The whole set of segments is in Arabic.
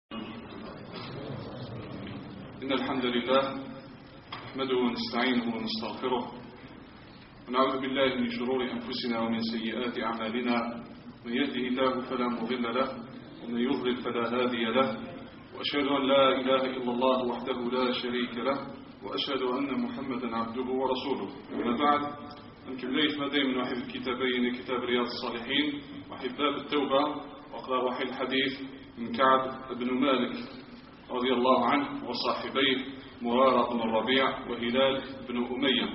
إن الحمد لله نحمده ونستعينه ونستغفره ونعوذ بالله من شرور أنفسنا ومن سيئات أعمالنا. من يهده الله فلا مضل له ومن يضلل فلا هادي له، وأشهد أن لا إله إلا الله وحده لا شريك له، وأشهد أن محمدا عبده ورسوله. أما بعد، أنكم ليث مدين من واحد الكتابين، كتاب رياض الصالحين وحي باب التوبة، وأقرأ وحي الحديث من كعب بن مالك رضي الله عنه وصاحبيه مرارة بن الربيع وهلال بن أمية.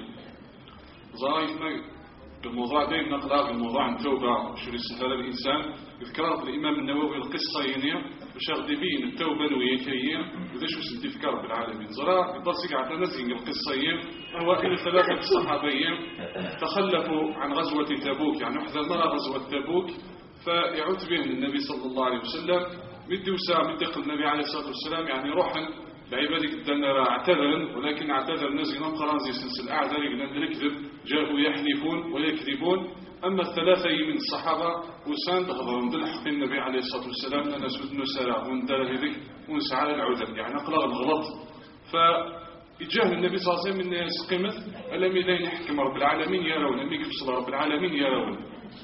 ظاهر الموضوع دائما نقرأ الموضوع عن التوبة شو يسهل الإنسان. يذكر الإمام النووي القصة باش غادي يبين التوبة نوية وذا شو سنتي في رب العالمين. زرا يبصق على نزين القصة هو إلى ثلاثة صحابيين تخلفوا عن غزوة تبوك، يعني واحدة مرة غزوة تبوك، فيعود بهم النبي صلى الله عليه وسلم مدي وساعة مدي النبي عليه الصلاة والسلام، يعني روحا بعبادك الدنيا اعتذرا، ولكن اعتذر نزي نقرا زي سلسل أعذر يقدر نكذب، جاءوا يحلفون ويكذبون. أما الثلاثة من الصحابة وسان تهضرون بالحق النبي عليه الصلاة والسلام لنا سود نسارة وندر هذيك ونسعى العذر، يعني أقلال الغلط. فإجاه النبي صلى الله عليه وسلم من الناس قيمة ألم إذا يحكم رب العالمين يرون، لم يقفص رب العالمين يرون.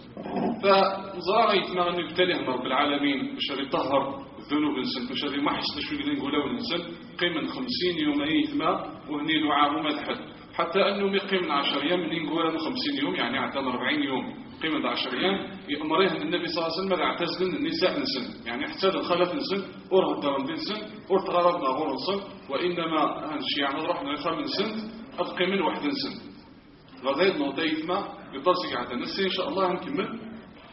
فزرع يتمنى أن يبتلهم رب العالمين باش يطهر الذنوب الإنسان، باش ما حسنا شو اللي نقولوا الإنسان قيمة 50 يوم يتما وهني دعاء مدحد، حتى أنه يقيم 10 أيام من نقولوا 50 يوم، يعني اعتمر 40 يوم قيمة 10 أيام يأمرهم النبي صلى الله عليه وسلم اعتزل النساء إنسان، يعني احتاج الخلف إنسان أره الدرم إنسان أرتغربنا غور إنسان، وإنما هنشي يعني رحنا يخام إنسان أبقي من واحد إنسان غضيت نوضي يتما يضرسك عدد نسي إن شاء الله نكمل.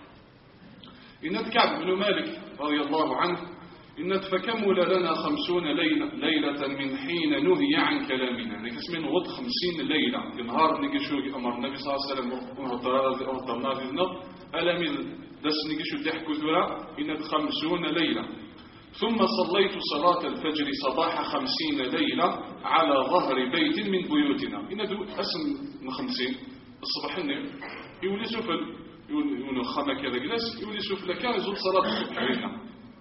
إن كعب بن مالك رضي الله عنه إن فكمل لنا 50 ليلة من حين نهي عن كلامنا، يعني كسمين وض 50 ليلة نهار نجشوا أمر النبي صلى الله عليه وسلم وهضرنا ذنب ألم دس نجشوا تحكوا ذرا إن 50 ليلة. ثم صليت صلاة الفجر صباح 50 ليلة على ظهر بيت من بيوتنا. إن دو أسم من 50 الصباح يولي سفل يولي خما كذا جلس يولي سفل كان يزول صلاة الصبح علينا،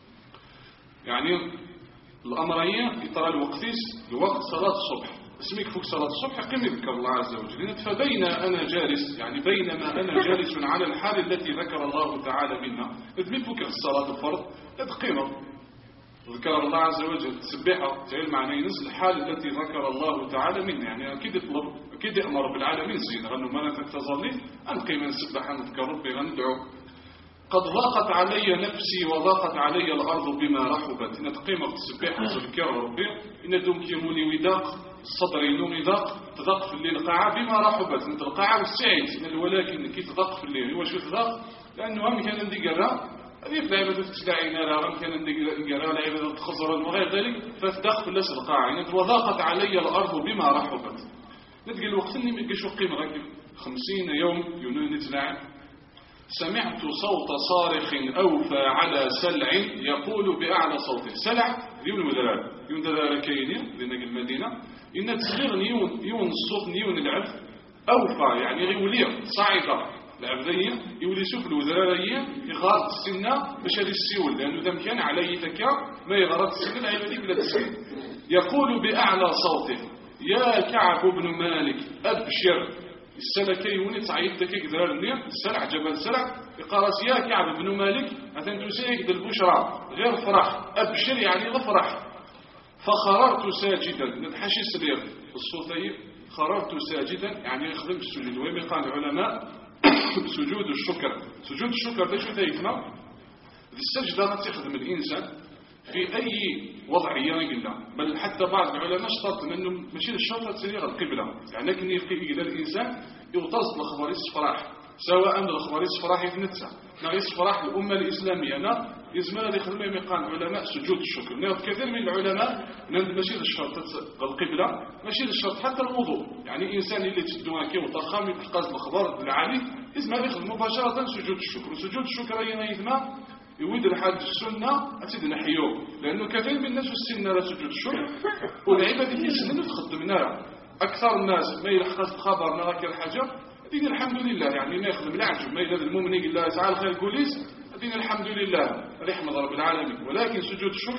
يعني الأمرية يطرى الوقت صلاة الصبح، اسمك فوق صلاة الصبح قم يذكر الله عز وجل. فبين أنا جالس، يعني بينما أنا جالس على الحال التي ذكر الله تعالى منها، إذ فوق الصلاة الفرض إذ قيمة ذكر الله عز وجل تسبحه تعيل معنى ينزل الحال التي ذكر الله تعالى منها، يعني أكيد يطلب أكيد يأمر بالعالمين زين غنو ما نتكتظلي أنقي من سبح نذكر ربي غندعو. قد ضاقت علي نفسي وضاقت علي الأرض بما رحبت، إن تقيمة تسبح وتذكر ربي إن دوم كيموني وداق الصدر ينوم ضاق تضاق في الليل قاعة بما رحبت، إن القاعة والسعيد ولكن كي تضاق في الليل هو شو تضاق لأنه هم كان عندي قرا هذه العبادة تستعين لها، كان عندي قرا العبادة تخزر وغير ذلك، فتضاق في الليل القاعة يعني وضاقت علي الأرض بما رحبت. نتقل الوقت اللي ميقش قيمة غير 50 يوم يونون نتلاعب. سمعت صوت صارخ أوفى على سلع يقول بأعلى صوته. سلع يون دلال كيني لنقل المدينة إن تصغير يون الصوت نيون العبد أوفى، يعني غيوليه صاعدة العبدية يولي سوف الوذرارية يغارد السنة باش هذه السيول، لأنه ذا كان عليه تكا ما يغارد السنة العبدية بلا تسكين. يقول بأعلى صوته يا كعب بن مالك أبشر. السلكي وني تعيدتك كذا السلع جبل سلع يقارس يا كعب بن مالك أتن تسيك بالبشرى غير فرح أبشر يعني غفرح. فخررت ساجدا نتحشي سرير الصوتي خررت ساجدا يعني يخدم السجود، وين قال العلماء سجود الشكر. سجود الشكر ده شو تيفنا السجدة تخدم الإنسان في أي وضعية قلنا، بل حتى بعض العلماء اشترط منه ماشي الشرط تسير القبلة، يعني لكن يلقي إلى الإنسان يغتص الأخبار الصفراح، سواء الأخبار الصفراح يتنتسع نغي الصفراح الأمة الإسلامية يزمن هذه خدمة يقال العلماء سجود الشكر. ناخذ كثير من العلماء ماشي الشرط القبلة، ماشي الشرط حتى الوضوء، يعني إنسان اللي تدوها كي وطخام يتحقق الأخبار العالي يزمن يخدم مباشرة سجود الشكر. وسجود الشكر أيضا يزمن يود الحاج السنة أتيد نحيوه، لأنه كثير من الناس السنة لا سجود الشكر والعبادة دي السنة تخدم نارا. أكثر الناس ما يلحقش الخبر نراك الحاجة دين الحمد لله، يعني ما يخدم العجب ما يلاد المؤمن يقول الله تعالى خير كوليس دين الحمد لله رحمة رب العالمين. ولكن سجود الشكر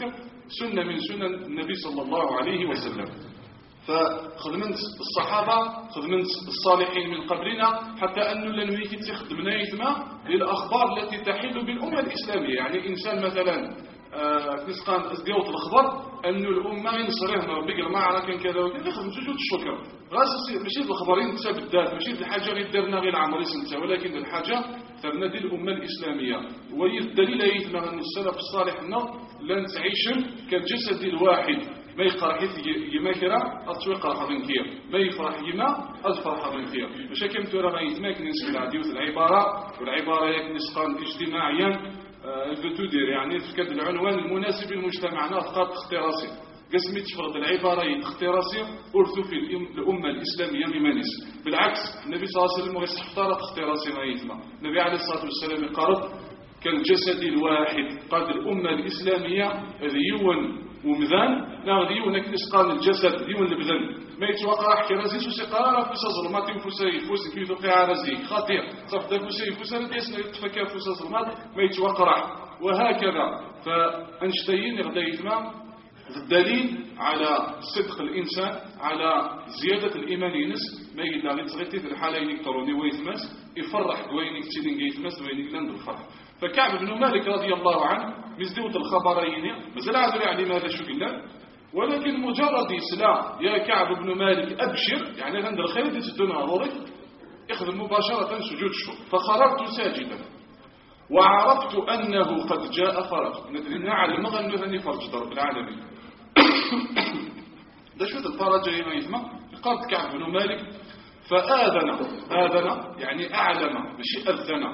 سنة من سنن النبي صلى الله عليه وسلم. فخدمت الصحابة خدمت الصالحين من قبلنا حتى أنه لن يتخدمنا يتما للأخبار التي تحل بالأمة الإسلامية. يعني إنسان مثلا كنسقان أزديوت الخبر أنه الأمة ينصريها ربي المعركة كان كذا وكذا يخدم جوج الشكر غاس ماشي الخبرين تبدات ماشي الحاجة غير درنا غير عمري سنة ولكن الحاجة ثبنا دي الأمة الإسلامية. والدليل يتما أن السلف الصالح لن تعيش كالجسد الواحد ما يقرح يما كرا أتوقع حضن كير ما يفرح يما أزفر حضن كير مش كم ترى ما يتماك نسمع العديوث العبارة والعبارة يكنسقان اجتماعيا بتدير يعني تفكد العنوان المناسب لمجتمعنا فقط اختراسي قسمي تفرض العبارة اختراسي أرثو في الأمة الإسلامية بمانيس. بالعكس النبي صلى الله عليه وسلم اختارت اختراسي ما يتما. النبي عليه الصلاة والسلام قال كالجسد الواحد قال الأمة الإسلامية ذيون ومذان لا ديون كنسقان الجسد ديون البدن ما يتوقع كرازي سقرار في ظلمات وفسي فوس كيف توقع رازي خطير صفد فسي فسر ديسنا يتفكر في ظلمات ما يتوقع. وهكذا فأنشتين غدايتما الدليل على صدق الإنسان على زيادة الإيمان ينس ما يدعي تغطي في الحالة إلكتروني ويتمس يفرح قوينك تيلين يتمس وينك لند الفرح. فكعب بن مالك رضي الله عنه مزدوت الخبرين مازال عذر يعني ماذا شو قلنا ولكن مجرد إسلام يا كعب بن مالك أبشر يعني عند الخير تسدنا ضرك اخذ مباشرة سجود الشكر. فخرجت ساجدا وعرفت أنه قد جاء فرج ندرينا على المغنى أني فرج رب العالمين. ده شو الفرج يا يسمى قال كعب بن مالك فآذن يعني أعلم مش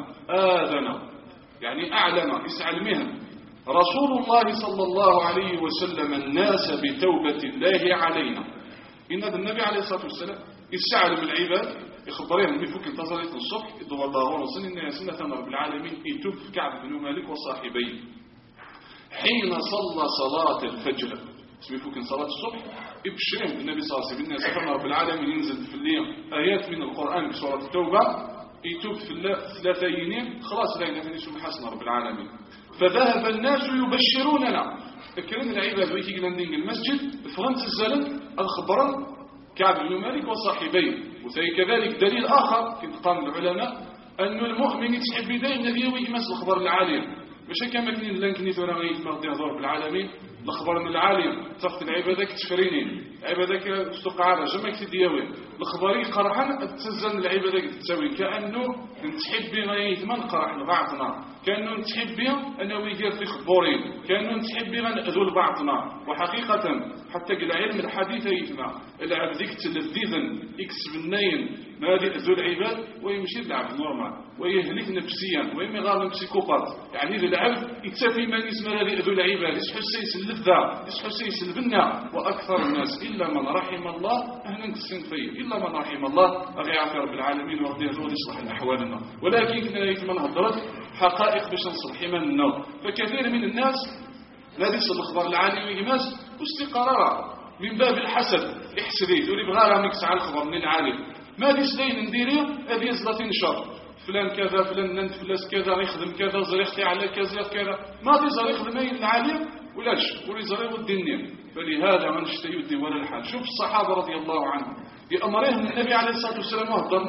آذن يعني أعلم يسعى المهن رسول الله صلى الله عليه وسلم الناس بتوبة الله علينا. إن النبي عليه الصلاة والسلام يسعى بالعباد يخبرهم بفك انتظرت الصبح يدو الله ورسول إن سنة رب العالمين يتوب كعب بن مالك وصاحبيه حين صلى صلاة الفجر اسمه فك صلاة الصبح ابشرهم النبي صلى الله عليه وسلم سبحان رب العالمين ينزل في الليل آيات من القرآن بسورة التوبة يتوب في الثلاثين خلاص لا ينفني سبحان رب العالمين. فذهب الناس يبشروننا الكلام العباد ويكي قلندين المسجد فرنس الزلن الخبر كعب بن مالك وصاحبيه. وكذلك دليل آخر كنت قام العلماء أن المؤمن يتحب بداية النبي ويمس الخبر العالم مش كما كنين لنكني ثورة غيث مغدي هذور بالعالمين الخبر من العالم تفت العبادة كتفرينين عبادة كتوقع على جمع كتدياوين الخبري قرحان تزن العبادة كتساوي كأنه نتحب غيث من قرح لبعضنا كأنه نتحب أنه يدير في خبورين كأنه نتحب أذول بعضنا. وحقيقة حتى العلم الحديث يتمع العبد يكتلذذا يكسب النين ما هذه ذو العباد ويمشي العبد نورمال ويهلك نفسيا ويمغار بسيكوبات يعني ذو العبد يتسافي من اسم هذه ذو العباد يسحو السيس اللذة يسحو السيس البنة. وأكثر الناس إلا من رحم الله أهلا السنفية إلا من رحم الله أغي عافي رب العالمين ورضي الله يصلح الأحوالنا. ولكن كنا يتمنى هدرت حقائق باش نصلح إيماننا. فكثير من الناس لا يصل الأخبار العالي ويماس واستقرار من باب الحسد احسدي تقولي بغارة ميكس على الخبر من العالم ما دي سدين نديري هذه يزلطين شر فلان كذا فلان ننت فلاس كذا يخدم كذا زريختي على كذا ما دي زريخ لمين العالم ولاش ولي زريخ الدنيا. فلهذا من اشتهي الدول الحال شوف الصحابة رضي الله عنهم بأمرهم النبي عليه الصلاة والسلام وهدرنا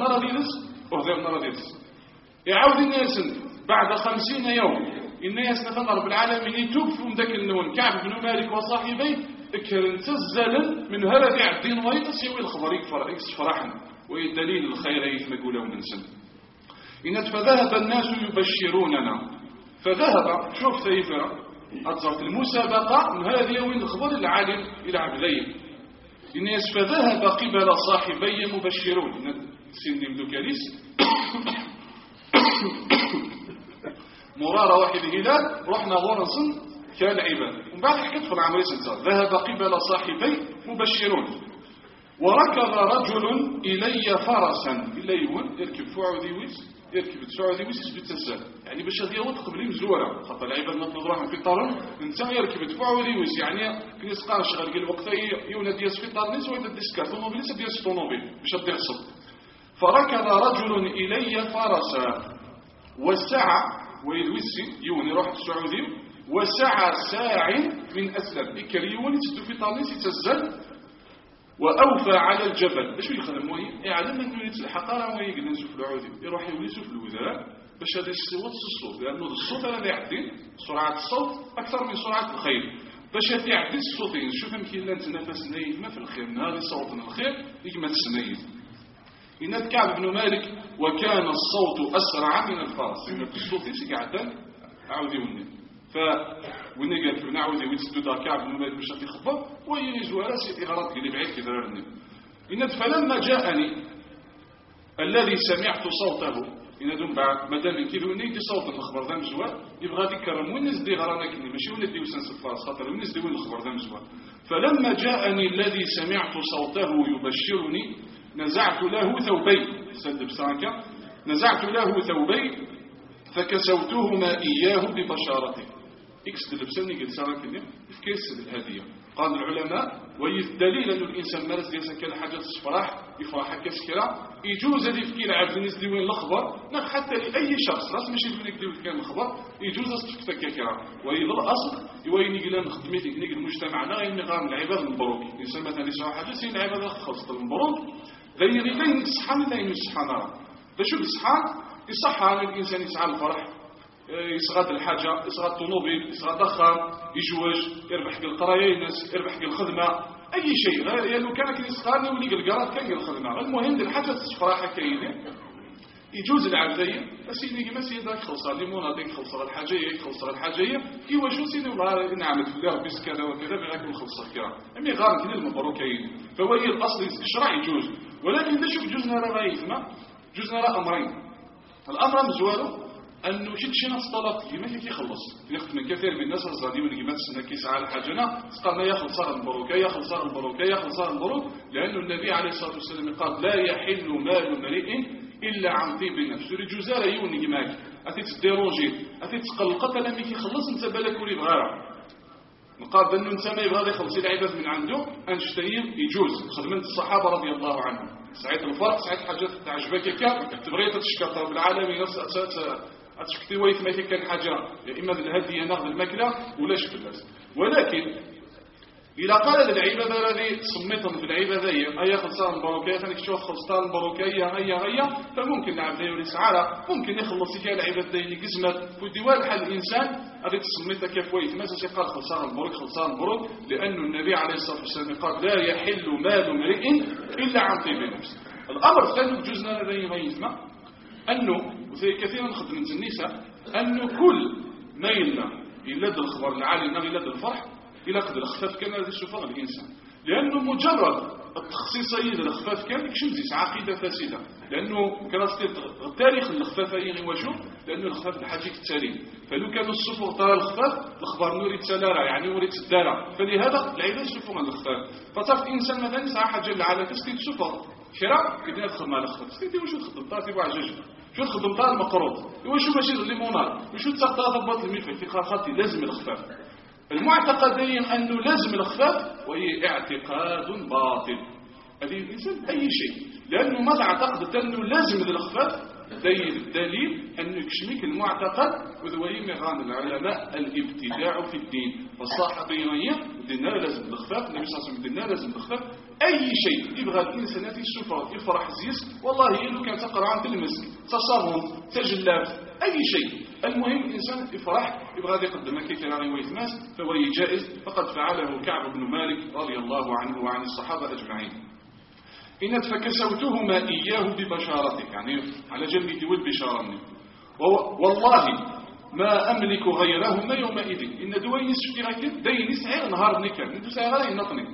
رضيلس يعود الناس بعد 50 يوم الناس نفن رب العالمين يتوفوا ذاك النون كعب بن مالك وصاحبيه كان تزل من هذا الدين ويتسوي الخبر فرحا ويدليل الخير يقولوا من سن. إن فذهب الناس يبشروننا فذهب شوف ثيفرة أتصرت المسابقة من هذه وين الخبر العالم إلى عبدين الناس فذهب قبل صاحبي مبشرون سن مدوكاليس مرارة واحد هلال رحنا ورنصن كان عباد ومن بعد حكيت في العمري سنسار ذهب قبل صاحبي مبشرون وركب رجل إلي فرسا إليون يركب فعوديويس يركب فعوديويس يثبت السال يعني باش هذه وقت قبل مزورة خاطر العباد نطلب راحة في الطرن انت يركب فعوديويس يعني كنيس قال شغل قال وقت يونا دياس في الطرن ويدا ديسكا طونوبيليس دياس طونوبيل باش تحصل. فركب رجل إلي فرسا والساعة ويدويسي يوني روح السعودي وسعى ساع من أسلم إكريوني تدو في طالنيس يتزل وأوفى على الجبل. اش يخدم وهي يعلم أنه يتلحق وهي قد نشوف العودي يروح يولي يشوف الوذراء باش هذا الصوت لأنه الصوت هذا يعدي سرعة الصوت أكثر من سرعة الخيل باش يعدي الصوتين. شوف يمكن لا نتنافس نايد في الخير نهار صوتنا الخير يجمع السنايد. إن كعب بن مالك وكان الصوت أسرع من الفرس. إن الصوت يسي قاعد عاودي وني وين قالت لنا عاودي ويتسدد كعب بن مالك باش يخبط ويجوا راسي إغراض قال بعيد كذا رني. إن فلما جاءني الذي سمعت صوته إن دون بعد مادام كيلوني دي صوت الخبر ذا مزوال يبغى يكرم والناس دي غرانا كني ماشي ولدي وسنس الفرس خاطر الناس دي وين الخبر ذا مزوال. فلما جاءني الذي سمعت صوته يبشرني نزعت له ثوبي سد بسانكا نزعت له ثوبي فكسوتهما إياه ببشارته. إكس لبسني قلت سانكني في كيس الهدية. قال العلماء ويدليل أن الإنسان مارس ديال كان حاجة تفرح يفرح كسكرة يجوز هذه في العبد الناس اللي وين الخبر حتى لأي شخص راس ماشي اللي يقول كان الخبر يجوز تفك كسكرة ويظل أصل يوين يقول خدمتي نقول مجتمعنا غير نقام العباد المبروك الإنسان مثلا يسوى حاجة سين العباد خلصت المبروك غير غير يصحى من ثاني يصحى نرى بشوف يصحى يصحى الإنسان يسعى الفرح يصغد الحاجة يصغد الطوموبيل يصغد دخان يجوج يربح القرايه الناس يربح الخدمة أي شيء غير لو كان يسخرني ولي القرار كان الخدمة. المهم الحاجة تفرح كاينه يجوز العبدية أسيدي ما سيدك خلص ليمون هذيك خلص الحاجية خلص الحاجية يواجهوا سيدي والله نعمل في الله بس كذا وكذا بغاكم خلص الكرام أمي غار كذا المبروكين. فهو الأصل الشرع يجوز ولكن ده شوف جوزنا راه غايثما جوزنا راه أمرين. الأمر مزوالو أنه شي ناس طلب كيما كيخلص يخدم كثير من الناس الزاديون اللي ما تسنى كيسعى على حاجنا قالنا ياخذ صار المبروك ياخذ صار المبروك ياخذ صار المبروك لأنه النبي عليه الصلاة والسلام قال لا يحل مال امرئ إلا عن طيب النفس. تريد جزارة يوني معك أتيت تديرونجي أتيت تقلقت لما كيخلص انت بالك ولي بغيرها نقال بأنه انت ما يبغى يخلص العباد من عنده أنشتيم يجوز خدمة الصحابة رضي الله عنهم. سعيد الفرق سعيد حاجات تعجبك كا تبغي تشكر رب العالمين نفس أتشكتي ويت ما كان حاجة يا إما بالهدية ناخذ الماكلة ولا شكل ولكن إذا قال العبادة الذي سميتهم في العبادة هي خلصان البروكية خليك تشوف خلصان البروكية هي فممكن العبد يسعى ممكن يخلص كاع العبادة اللي قسمت في الديوان حال الإنسان هذيك سميتها كيف ويت ما قال خلصان البروك لأن النبي عليه الصلاة والسلام قال لا يحل مال امرئ إلا عن طيب نفس. الأمر الثاني جزنا لديه غيثما أنه وزي كثيرا خدمت النساء أنه كل ما إلا الخبر العالي إلا الفرح إلى قد الخفاف كان هذا الشفاء الإنسان لأنه مجرد التخصيصية للخفاف كان يكشمزيس عقيدة فاسدة لأنه كان التاريخ الخفافيين يواجهوا لأنه الخفاف الحاجيك التاريخ فلو كانوا الصفر ترى الخفاف الخبر نوري تسالارا يعني نوري تدارا فلهذا العباد يشوفوا من الخفاف فصار الإنسان مثلا يسعى حاجة على كسكي الصفر كرا كدنا تخدم على الخفاف سيدي وشو تخدم طاتي وعجاج شو تخدم طال المقروض وشو ماشي الليمونات وشو تسقط ضبط الملفه في خاطي لازم الخفاف. المعتقدين أنه لازم الخفاف وهي اعتقاد باطل. هذه الإنسان أي شيء لأنه ماذا اعتقد أنه لازم الخفاف الدليل أنه يكشمك المعتقد وذوي مغان العلماء الابتداع في الدين فالصحابيين الدين لازم الخفاف النبي صلى الله عليه وسلم الدين لازم الخفاف أي شيء يبغى الإنسان يفرح زيس والله لو كان تقرأ عن المسك تصرم تجلاف أي شيء المهم الإنسان يفرح يبغى يقدم كثيرا ويتماس فهو جائز فقد فعله كعب بن مالك رضي الله عنه وعن الصحابة أجمعين. إن فكسوتهما إياه ببشارته يعني على جنبك والبشارة والله ما أملك غيرهما يومئذ إن دوينس شكراك دينس عير نهار نكا ندو سيغالي نطني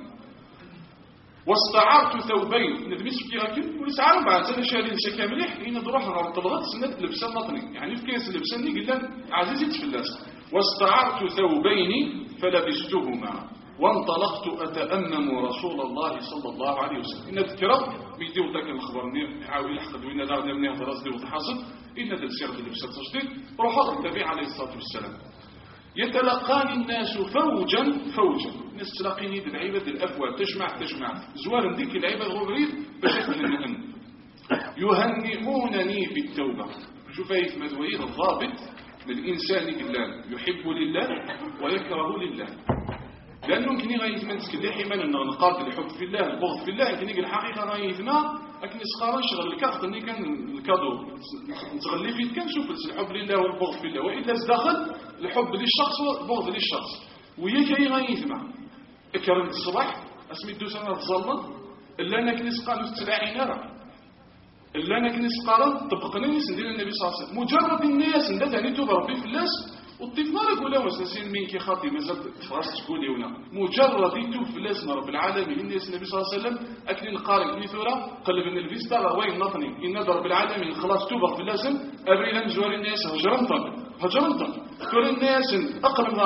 واستعرت ثوبين ندمس شكراك ولسعر بعد سنة شهرين شكامليح إن دروح نهار طلغت سنة لبسان نطني يعني في كيس لبسان قلنا عزيزي تفلاس واستعرت ثوبين فلبستهما وانطلقت أتأمم رسول الله صلى الله عليه وسلم. إن الكرام بيديو ذاك الخبر يحاول يحقد وإن دارنا منها فرص ديو تحاصل إن تسير اللبسة تجديد روح النبي عليه الصلاة والسلام يتلقاني الناس فوجا الناس تلاقيني بالعباد الأفواه تجمع زوار ذيك العباد غبريد باش يهنئونني في التوبة. شوف هاي مدوير الضابط الإنسان قلان يحب لله ويكره لله، لأنه يمكن غيثما تسكلي حيما أنه نقاط الحب في الله البغض في الله، يمكن الحقيقة غيثما لكن يسخر نشغل الكارت اللي كان الكادو نتغلي فيه كان شوف الحب لله والبغض في الله، وإلا داخل الحب للشخص والبغض للشخص وياك غيثما اكرم الصباح اسمي دوسنا تظلم إلا أنك نسقال التلاعين راه إلا أنك نسقال طبقنا ندير النبي صلى الله عليه وسلم مجرد الناس ندات يعني تضرب في الناس والطيف ما يقول له اساسين مين كي خاطي مازال فراس تقولي هنا مجرد يتوب لازم رب العالمين الناس النبي صلى الله عليه وسلم اكل نقارن نيثورا قلب ان الفيستا راه وين نطني ان رب العالمين خلاص توبه في اللازم ابرينا مزوار الناس هجرنطن كل الناس اقلنا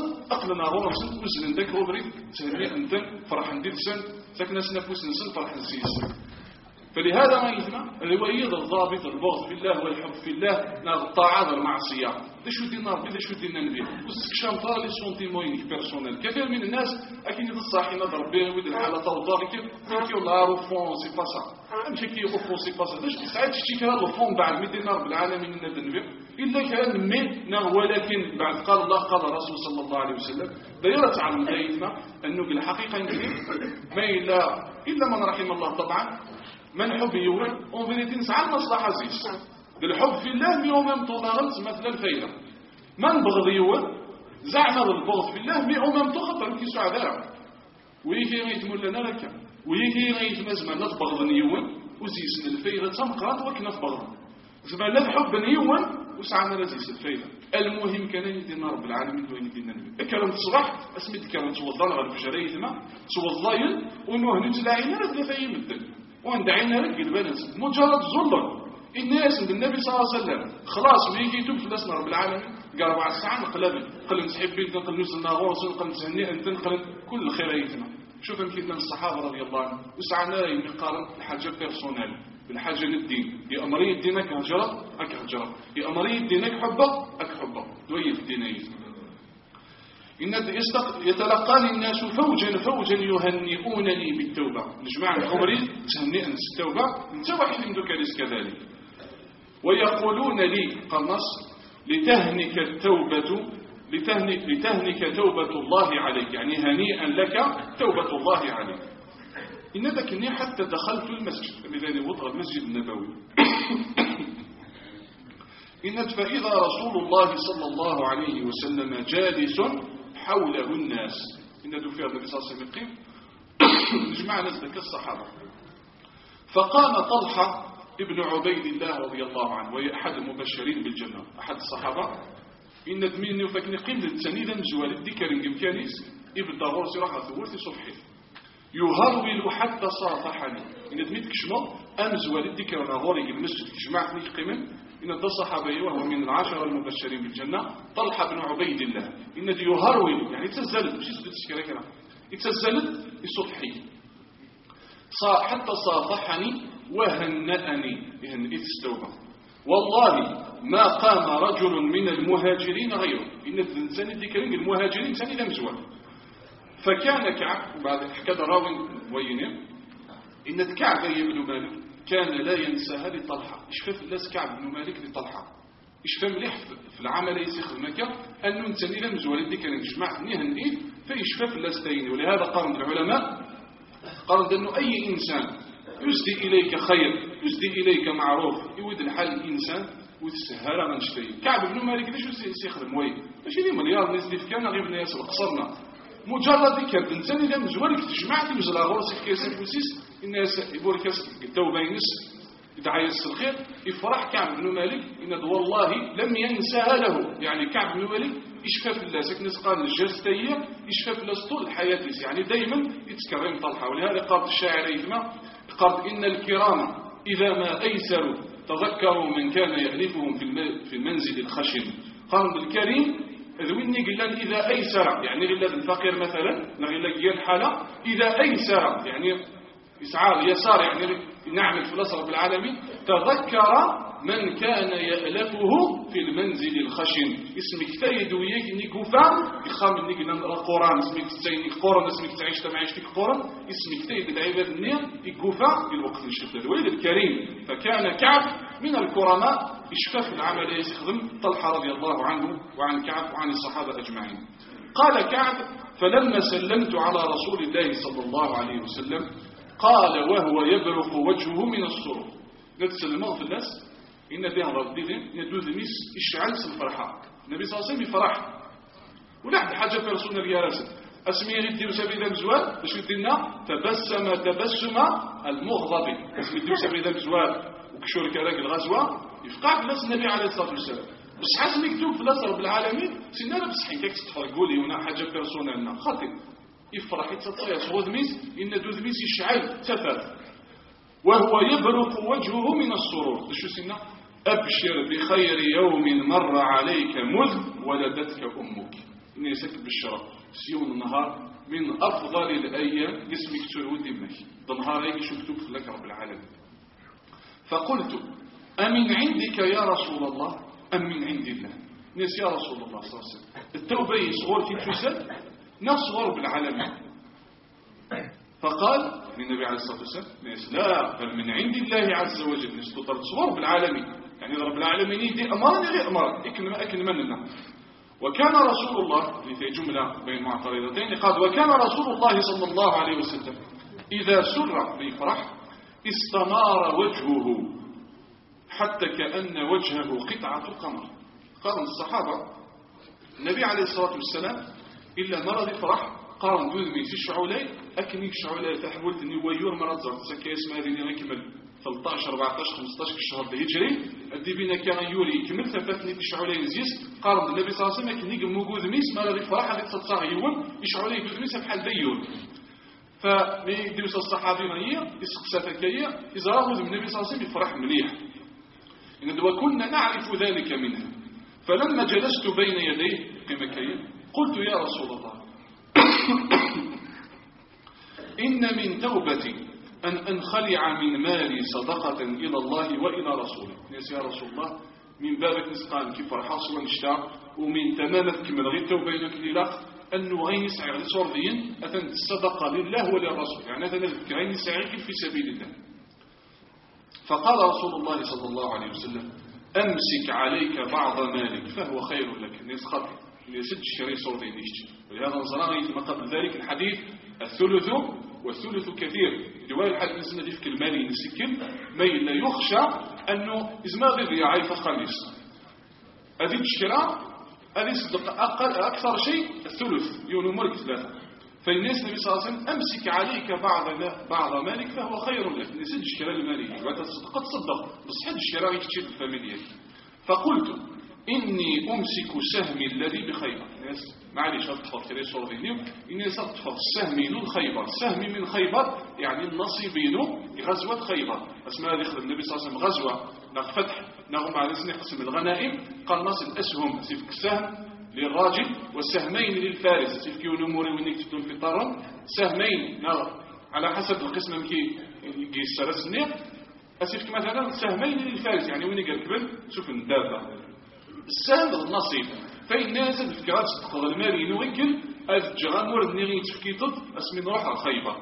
غرزا وزن داك روبري تهني انت فرح ندير سن ساك ناس نفوس نسن فرح نسيس. فلهذا ما يجمع الوئيد الضابط البغض في الله والحب في الله ناغ الطاعة والمعصية ليش ودي النار ليش ودي النبي وستكشام طالي سونتيموين بيرسونيل كثير من الناس اكيد الصاحي نضرب به ودي الحالة توضا كي ولا روفون سي باسا ماشي كي روفون سي باسا باش ساعات تشتي كلام الفون بعد مدي النار بالعالمين من النبي الا كان مي ناغ ولكن بعد قال الله قال الرسول صلى الله عليه وسلم دايره تعلم دايما انه بالحقيقه ما الا من رحم الله طبعا من حب يورد اون فينيتي نسعى المصلحه زيس بالحب في الله يوم تولرنس مثل الفيله من بغض يورد زعما البغض في الله مي او ميم تخطر كي سعداء ويجي غيتمول لنا لك ويجي غيتمزما نتبغض نيون وزيس الفيله تمقرات وكنا تبغض زعما لا الحب نيون وسعنا لزيس الفيله المهم كان يدينا رب العالمين وين يدينا النبي كلام الصباح اسمي كلام توضل غير في جريتنا توضايل ونوه نتلاعينا ثلاثه يمدن وندعينا لك البالانس مجرد ظلم الناس بالنبي صلى الله عليه وسلم خلاص ويجي يتوب في لسنا رب العالمين قال 4 ساعات نقلب قل نسحبين نقل نزلنا غوص نقل نسهني انت نقل كل خيريتنا شوف يمكن من الصحابه رضي الله عنهم وسعنا يقارن الحاجه بيرسونيل بالحاجه للدين بأمرية دينك هجرة هجرة بأمرية دينك حبه دويف دينيت إن يتلقاني الناس فوجا يهنئونني بالتوبة نجمع الخبري تهنئا التوبة انت واحد من ذكريس كذلك ويقولون لي قنص لتهنك توبة الله عليك يعني هنيئا لك توبة الله عليك إن ذكرني حتى دخلت المسجد بذلك وضع المسجد النبوي إن فإذا رسول الله صلى الله عليه وسلم جالس حوله الناس إن دفع النبي صلى الله عليه وسلم نجمع ناس ذكر الصحابة فقام طلحة ابن عبيد الله رضي الله عنه وهي أحد المبشرين بالجنة أحد الصحابة إن دميني وفاكني قيمة التنيدة مزوال الذكر إمكانيس ابن دغورس راح ثورتي صبحي يهرول حتى صافحني إن دميت كشمال أمزوال الذكر نغوري المسجد كجمعتني قيمة إن ده صحابي وهو من العشرة المبشرين بالجنة طلحة بن عبيد الله إن دي يهرول يعني تزلت مش تسكري كده يتزلت الصبحي حتى صافحني وهنأني يهنئت التوبة والله ما قام رجل من المهاجرين غيره إن الإنسان الذكرين المهاجرين ثاني لم يزوال فكان كعب بعد حكى راوي وينه إن كعب بن مالك كان لا ينساها لطلحة إشفاف الناس كعب بن مالك لطلحة إشفاف مليح في العمل يسيخ مكة أنه نتني لم يزوال الذكرين جماعة نهنئ فإشفاف الناس تين ولهذا قارن العلماء قارن أنه أي إنسان يسدي إليك خير يسدي إليك معروف يود الحال الإنسان وتسهل من شيء كعب بن مالك ليش يخدم وين ماشي لي مليار الناس اللي كان غير الناس وقصرنا مجرد كان الانسان اذا مزوالك تجمعتي مزلا غورسك كيسات وسيس الناس يقول كاس التوبه ينس يتعيس الخير يفرح كعب بن مالك ان والله لم ينساها له يعني كعب بن مالك يشفى في الله سكنس قال الجرستيه يشفى في الله طول حياته يعني دائما يتكرم طلحه ولهذا قال الشاعر يجمع قال ان الكرام اذا ما ايسروا تذكروا من كان يألفهم في المنزل الخشن قال بالكريم ذويني قلنا إذا أيسر يعني قلنا الفقير مثلا نقول لك الحالة إذا أيسر يعني يسعى اليسار يعني نعمل في الأسر رب العالمين. تذكر من كان يألفه في المنزل الخشن اسمك تايد وياك نيكوفا يخام نيك القرآن اسمك تسيني قرآن اسمك تعيش تمعيش فيك قرآن اسمك تايد العباد النير يكوفا بالوقت الشتاء الولد الكريم. فكان كعب من الكرماء إشفاف العمل يخدم طلحة رضي الله عنه وعن كعب وعن الصحابة أجمعين. قال كعب فلما سلمت على رسول الله صلى الله عليه وسلم قال وهو يبرق وجهه من السرور. نتسلموا في الناس إن دين رديدين يدوذ ميس إشعال الفرحة. النبي صلى الله عليه وسلم يفرح ولحد حاجة في رسول النبي راسل أسمي غير وسبي ذا مزوال باش يدينا تبسم المغضب أسمي وسبي ذا مزوال وكشور كراك الغزوة يفقع الناس النبي عليه الصلاة والسلام بس حاس مكتوب في الأسر رب العالمين سينا بس حكاك تفرقوا لي هنا حاجة بيرسونالنا خاطر يفرح يتصير صغود ميس إن دوذ ميس يشعل تفاف وهو يبرق وجهه من السرور. شو سينا أبشر بخير يوم مر عليك مذ ولدتك أمك. إني سكت بالشرف سيون النهار من أفضل الأيام اسمك ترود أمك النهار هيك شو مكتوب لك رب العالمين. فقلت أمن عندك يا رسول الله أم من عند الله؟ ناس يا رسول الله صلى الله عليه وسلم التوبة يصغر في تسد نصغر بالعالمين. فقال للنبي عليه الصلاة والسلام ناس لا بل من عند الله عز وجل ناس تصغر بالعالمين يعني رب العالمين يدي أمرني غير أمر أكن مننا. وكان رسول الله في جملة بين معترضتين قال وكان رسول الله صلى الله عليه وسلم إذا سر بفرح استنار وجهه حتى كأن وجهه قطعة القمر. قال الصحابة النبي عليه الصلاة والسلام إلا مرض فرح قارن دوذ ميسي الشعولي أكنيك شعولي تحولت أني ويور مرض زرت سكي اسمها ذي نكمل 13 14 15 الشهر الهجري أدي بينا كان يوري يكمل ثبتني بشعولي نزيس قارن النبي صلى الله عليه وسلم أكنيك موجود ميس مرض فرح هذه تتصاغ يوم يشعولي دوذ ميس بحال ديور. فميديوس الصحابي مانية يسقسا تكية إذا رغض من النبي صلى الله عليه وسلم يفرح مليح إن وكنا نعرف ذلك منه. فلما جلست بين يديه بمكية قلت يا رسول الله إن من توبتي أن أنخلع من مالي صدقة إلى الله وإلى رسوله. يا رسول الله من بابك نسقان كيف رحاص ونشتاق ومن تمامك من غير توبينك لله أنه غين يسعي على صوريين أتن الصدقة لله وللرسول يعني أتن غين يسعيك في سبيل الله. فقال رسول الله صلى الله عليه وسلم أمسك عليك بعض مالك فهو خير لك. الناس خطر يسد الشري صوريين يشتي ولهذا نصراني ثم قبل ذلك الحديث الثلث والثلث كثير رواية الحديث نسنا دي في المالي نسكن ميل لا يخشى أنه إزماغ الرياعي فخلص هذه الشراء هذه صدق أكثر شيء الثلث يونمرك ثلاثة. فالناس النبي صلى الله عليه وسلم أمسك عليك بعض مالك فهو خير لك. نسد الشراء المالي وتصدق بس حد الشراء يكتشف الفاميليات. فقلت إني أمسك سهمي الذي بخيبر. الناس معليش أطفال كري صور ذهنيو الناس أطفال سهمي من خيبر. سهمي من خيبر يعني النصيبين غزوة خيبر. أسماء هذه خلال النبي صلى الله عليه وسلم غزوة نغ فتح نغم على نسني قسم الغنائم قال نص الأسهم سيفك سهم للراجل والسهمين للفارس سيفك يونموري وينك تدون في طارن سهمين على حسب القسم مكي يجي السنة أسيفك مثلا سهمين للفارس يعني وين يقرب شوف الدابة السهم النصيب فإن نازل في كرات تقضى المالي نوكل الجغامور النغي تفكيتض اسمي نروح الخيبة.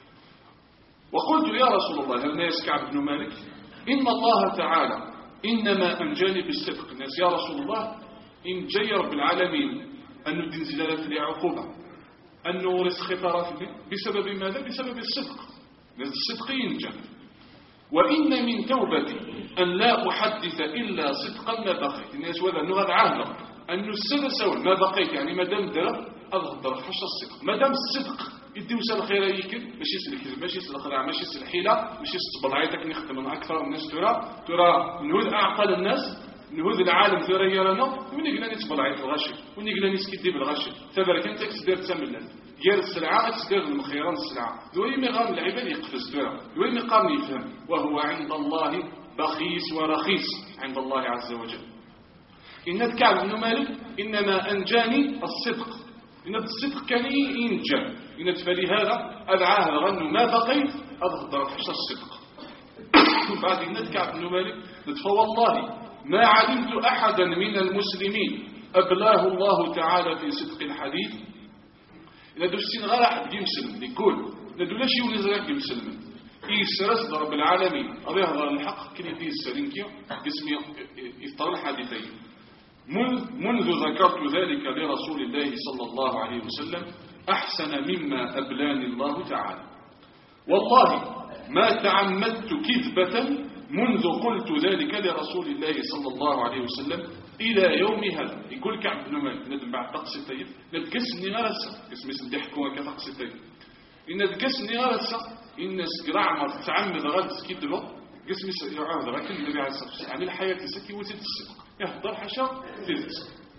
وقلت يا رسول الله هل ناس كعب بن مالك إن الله تعالى إنما أنجاني بالصدق. الناس يا رسول الله إن جاي رب العالمين أنه دين زلالة لعقوبة أنه رزق خطرات بسبب ماذا؟ بسبب الصدق. الصدق ينجى. وإن من توبتي أن لا أحدث إلا صدقا ما بقيت. الناس وذا أنه هذا عهد أنه السنة سوى ما بقيت يعني ما دام درب أضغط حش الصدق ما دام الصدق يدي وسال خير يمكن ماشي الكذب ماشي الخداع ماشي الحيلة ماشي بلعيتك نخدم من أكثر الناس ترى نهود أعقل الناس نهود العالم ترى يرانا ونقلنا نتبلعيت الغشي ونقلنا نسكدي بالغشي تبارك أنت تقدر تسمى ديال السلعة تقدر المخيران السلعة دوي مغام العباد يقفز دوي مقام يفهم وهو عند الله بخيس ورخيص عند الله عز وجل. إن كعب بن مالك إنما أنجاني الصدق. إن الصدق كان ينجح إن فلهذا أدعاه غنوا ما بقيت أظهر حشر الصدق. بعد إن كعب بن مالك فوالله ما علمت أحدا من المسلمين أبلاه الله تعالى في صدق الحديث. إن دوسين غير أحد يمسلم يقول ندو لا شيء ونزلك يمسلم يسرس رب العالمين أبي هذا الحق كن يدي السرينكي اسمي إفطار الحديثين منذ ذكرت ذلك لرسول الله صلى الله عليه وسلم أحسن مما أبلاني الله تعالى. والله ما تعمدت كذبة منذ قلت ذلك لرسول الله صلى الله عليه وسلم إلى يوم هذا. يقول كعب بن مالك ندم بعد طقس الطيب ندكسني غرسة اسمي سندحكوا كطقس الطيب إن ندكسني غرسة إن سقرع ما تتعمد غرس كذبة قسمي يعاود غاكن النبي عليه الصلاة والسلام يعني الحياة سكي وزيد الصدق يهضر حشا ثلث.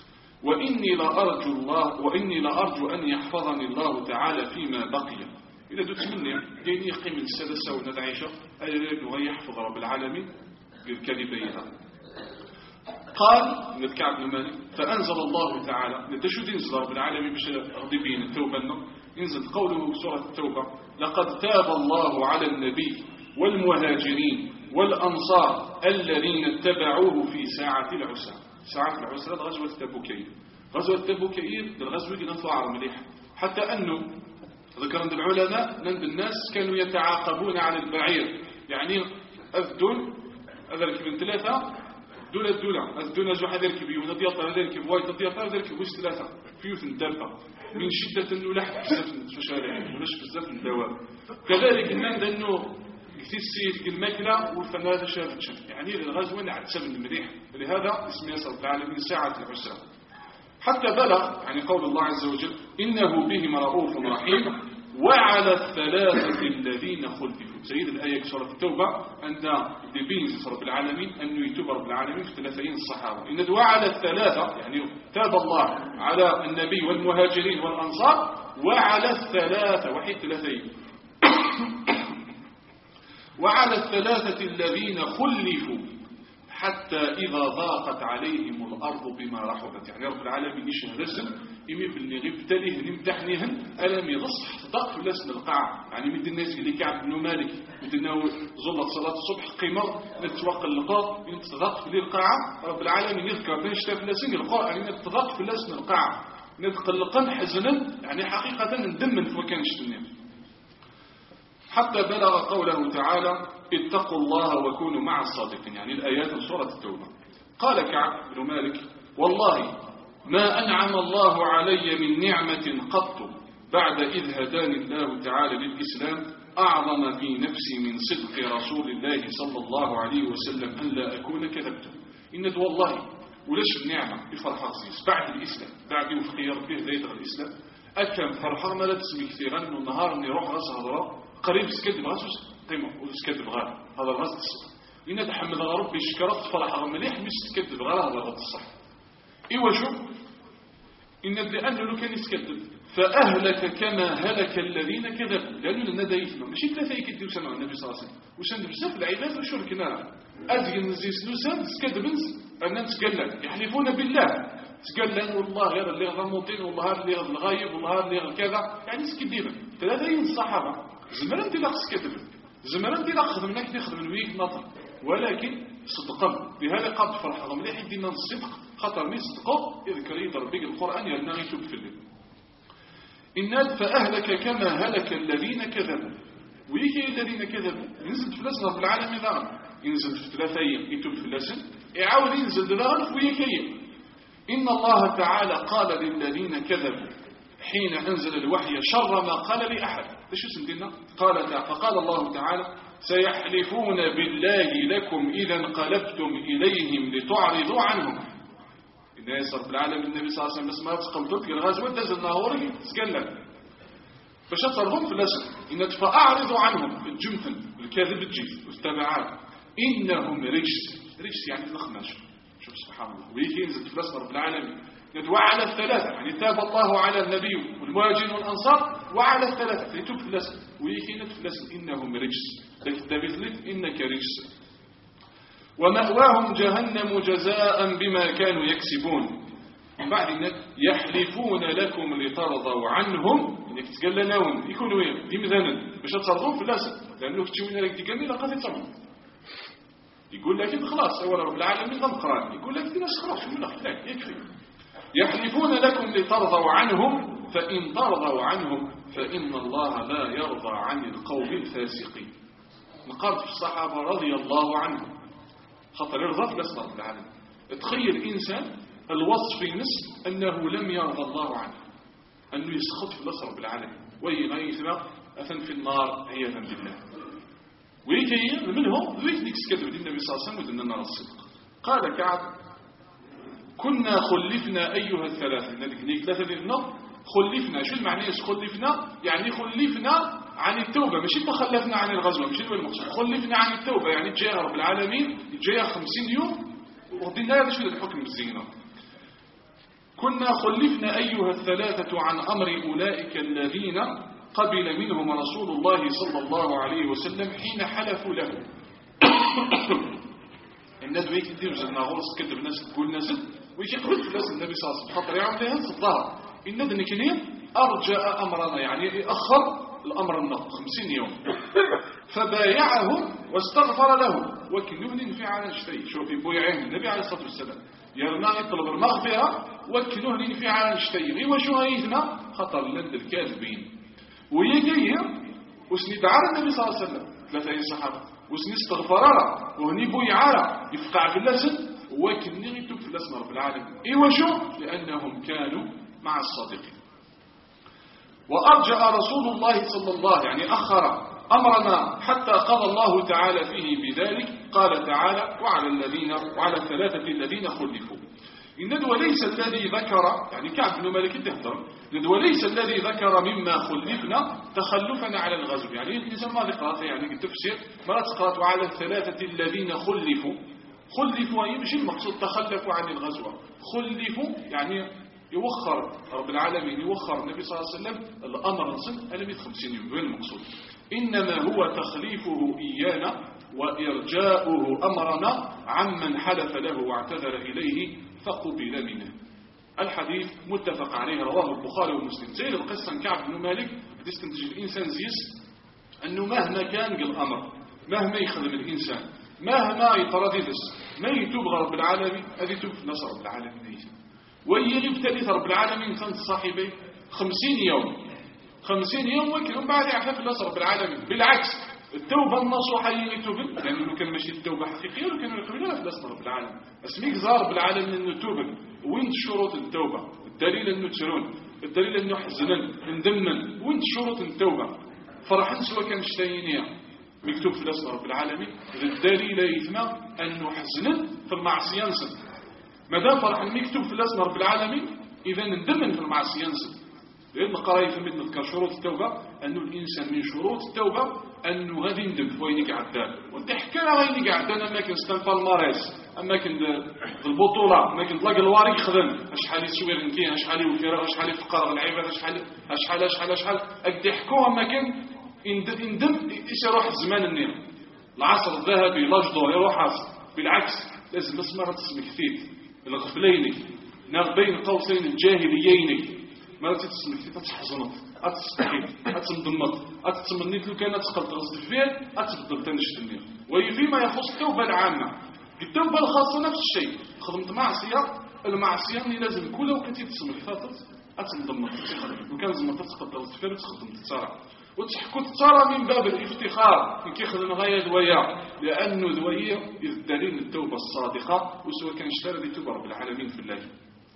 وإني لأرجو أن يحفظني الله تعالى فيما بقي. إذا دوت مني جايني يقيم من السادسة وناد عيشة أجل يحفظ رب العالمين بالكلمة. قال نتكعب بن مالك فأنزل الله تعالى نتشو ينزل رب العالمين باش غضبين التوبة ينزل قوله سورة التوبة لقد تاب الله على النبي والمهاجرين والأنصار الذين اتبعوه في ساعة العسرة. ساعة العسرة غزوة تبوكير. غزوة تبوكير الغزوة دي نفعر مليح حتى أنه ذكر عند العلماء أن الناس كانوا يتعاقبون على البعير يعني الذل أذرك من ثلاثة الدولة الدولة جو حد يركب يوم نضيطة هذا يركب وايد نضيطة هذا يركب وش ثلاثة فيوث الدابة من شدة أنه لحق بزاف في الشارع ولش بزاف الدواب. كذلك الناس أنه يكتسي الماكلة والفنادة شافتش يعني الغزوة نعتسب المليح. لهذا اسم يسر العالمين ساعة العسرة حتى بلغ يعني قول الله عز وجل إنه بهم رؤوف رحيم وعلى الثلاثة الذين خلفوا. سيد الآية سورة التوبة أن دبين رب العالمين أنه يتوب رب العالمين في 30 الصحابة إن وعلى الثلاثة يعني تاب الله على النبي والمهاجرين والأنصار وعلى الثلاثة وحيد 30 وعلى الثلاثة الذين خلفوا حتى إذا ضاقت عليهم الأرض بما رحبت. يعني رب العالمين يشهد رسل يمي باللي غيبتليه نمتحنيهن ألم يضصح ضاق في لسن القاعة. يعني مد الناس اللي كعب بن مالك مدنا ظلت صلاة الصبح قيمة نتوقع اللقاء نتضاق في القاعة رب العالمين يذكر بنشتا في لسن القاعة يعني نتضاق في لسن القاعة نتقلقا حزنا يعني حقيقة ندمن في مكان الدنيا. حتى بلغ قوله تعالى اتقوا الله وكونوا مع الصادقين يعني الآيات من سورة التوبة. قال كعب بن مالك والله ما أنعم الله علي من نعمة قط بعد إذ هداني الله تعالى للإسلام أعظم في نفسي من صدق رسول الله صلى الله عليه وسلم أن لا أكون كذبته. إن والله ولش النعمة بفرحة عزيز بعد الإسلام بعد يوفقي ربي هداية الإسلام أكم فرحة ما لا تسمي كثيرا أنه النهار أني روح رأس هضراء قريب سكد بغاس قيمة وسكد بغار هذا الغاز الصح. إن تحمد ربي شكرت فرحة مليح مش سكد بغار هذا الغاز الصح. إيوا شو إن لأنه لو كان يسكد فأهلك كما هلك الذين كذبوا لأنه لنا دايفنا ماشي ثلاثة يكدوا سنة النبي صلى الله عليه وسلم وسند بزاف العباد وشركنا أزين زيس لوسان سكد بنز أننا نتقلن يحلفون بالله تقلن والله غير اللي غموطين والله غير اللي الغايب والله غير اللي كذا يعني سكدينا ثلاثة الصحابة زمران دي لقص كتب زمران دي لقص منك يخدم الويك نطر ولكن صدقا بهذا قد فرح مليح يدينا الصدق خطر من صدقه يذكر يضرب بك القرآن يرنا يتوب في الليل. إن فأهلك كما هلك الذين كذبوا ويكي الذين كذبوا ينزل في لسنا في العالم ذا ينزل في ثلاثة أيام يتوب في اللسن يعاود ينزل ذا ويكي. إن الله تعالى قال للذين كذبوا حين أنزل الوحي شر ما قال لأحد ايش سندنا فقال الله تعالى سيحلفون بالله لكم إذا انقلبتم إليهم لتعرضوا عنهم. الناس رب العالمين النبي صلى الله عليه وسلم بس ما تقلدت الغزوة دزل نهوري تسقلن باش تصرفهم في الأسر إن فأعرضوا عنهم الجمثل الكاذب الجيف والتبعات إنهم رجس يعني الخماش. شوف سبحان الله ويجي ينزل في الأسر رب العالمين ندوى على الثلاثة يعني تاب الله على النبي والمهاجرين والأنصار وعلى الثلاثة يتوب في اللسن ويكينت في اللسن إنهم رجس لكن تبثلت إنك رجس ومأواهم جهنم جزاء بما كانوا يكسبون. من بعد يحلفون لكم لترضوا عنهم، يعني كتقال لنا ناون يكونوا ديمذانا باش ترضون في اللاسن، لانه كتشوينا لك ديكاني لقد تمام يقول لك خلاص أول رب العالمين ضم قران، يقول لك في ناس خلاص شو لا يكفي. يحلفون لكم لترضوا عنهم فإن ترضوا عنهم فإن الله لا يرضى عن القوم الفاسقين. نقرأ في الصحابة رضي الله عنهم، خاطر يرضى في رب العالمين. تخيل إنسان الوصف في نص أنه لم يرضى الله عنه، أنه يسخط في الله رب العالمين ويغيثنا أثن في النار عياذا بالله. ويجي منهم ويجي كتب النبي صلى الله عليه وسلم ودنا الصدق. قال كعب كنا خلفنا أيها الثلاثة، نذكر ثلاثة لنا خلفنا. شو المعنى خلفنا؟ يعني خلفنا عن التوبة، مش تخلفنا عن الغزوة، مش هو المقصود. خلفنا عن التوبة يعني جاء رب العالمين جاء 50 يوم وردنا هذا شو الحكم بالزينة. كنا خلفنا أيها الثلاثة عن أمر أولئك الذين قبل منهم رسول الله صلى الله عليه وسلم حين حلفوا له. الناس ويك يدير زلنا غرس كذب ناس تقول نازل ويجي قبل في الناس النبي صلى الله عليه وسلم خاطر يعمل لها الظهر. الناس نكنين أرجع أمرنا يعني أخر الأمر النقض 50 يوم. فبايعهم واستغفر له وكنوه في على شيء. شوفي بويعين النبي عليه الصلاة والسلام يرنا يطلب المغفرة وكنوه في على شيء وشو هيثنا خطر لند الكاذبين. ويجي وسند على النبي صلى الله عليه وسلم 30 صحابة وسند استغفر له وهني بويعه يفقع في اللسن وكني يتوب في اللسن رب العالمين. وشو لأنهم كانوا مع الصادقين. وأرجع رسول الله صلى الله يعني أخر أمرنا حتى قضى الله تعالى فيه بذلك. قال تعالى وعلى الثلاثة الذين خلفوا. إن وليس الذي ذكر يعني كعب بن مالك الدهتر وليس الذي ذكر مما خلفنا تخلفنا على الغزو. يعني الإنسان ما ذكرت يعني التفسير ما تقرأت على الثلاثة الذين خلفوا أي مش المقصود تخلفوا عن الغزوة. خلفوا يعني يوخر رب العالمين يوخر النبي صلى الله عليه وسلم الأمر نصن ألم 50 يوم. وين المقصود؟ إنما هو تخليفه إيانا وإرجاؤه أمرنا عمن حلف له واعتذر إليه فقبل منه. الحديث متفق عليه رواه البخاري ومسلم. زي القصة كعب بن مالك تستنتج الإنسان زيس أنه مهما كان الأمر مهما يخدم الإنسان مهما يترددس ما يتوب رب العالمين هذه توب نصر رب العالمين. ويغيب ثالث رب العالمين كانت صاحبه 50 يوم وكلهم بعد يعرف الله رب العالمين. بالعكس التوبة النصوحة هي يتوب لأنه كان ماشي التوبة حقيقية وكانوا يقبلونها في الله رب العالمين. اسميك زار رب العالمين أنه توبة. وين شروط التوبة؟ الدليل أنه تشرون، الدليل أنه حزنا ندمنا. وين شروط التوبة؟ فرحا سواء كان شتاينية مكتوب في الله رب العالمين. الدليل يثنى أنه حزنا في المعصية نسن. ماذا فرح المكتوب في الله رب العالمين إذا ندمن في المعصية نسن. لأن قراية في نذكر شروط التوبة أنه الإنسان من شروط التوبة أنه غادي يندم وين يقعدان. وانت حكى له وين يقعدان أما كان ستنفى المارس أما كان البطولة أما كان تلاقي الواري يخدم أشحال يسوير نكين أشحال يوفير أشحال يفقر العباد أشحال أقد يحكوه أما كان يندم يروح الزمان النير العصر الذهبي لاجدور يروح عصر. بالعكس لازم اسمها تسمكتيت الغفلينك نار بين قوسين الجاهليينك ما تتسمكتيت تتحزنط أتستحيل أتمضمط أتتمنيت لو كانت تقلت غصد الفيل أتبدل تنشت النير. وهي فيما يخص التوبة العامة. التوبة الخاصة نفس الشيء. خدمت معصية المعصية اللي لازم كلها وكنتي تسمك أتمضمط لو كان زمطت تقلت غصد الفيل وتخدم تتسارع وتحكو ترى من باب الافتخار إن كيخدم غاية دوية لأنه دوية الدليل التوبة الصادقة وسواء كان اشترى توبة رب العالمين في الله.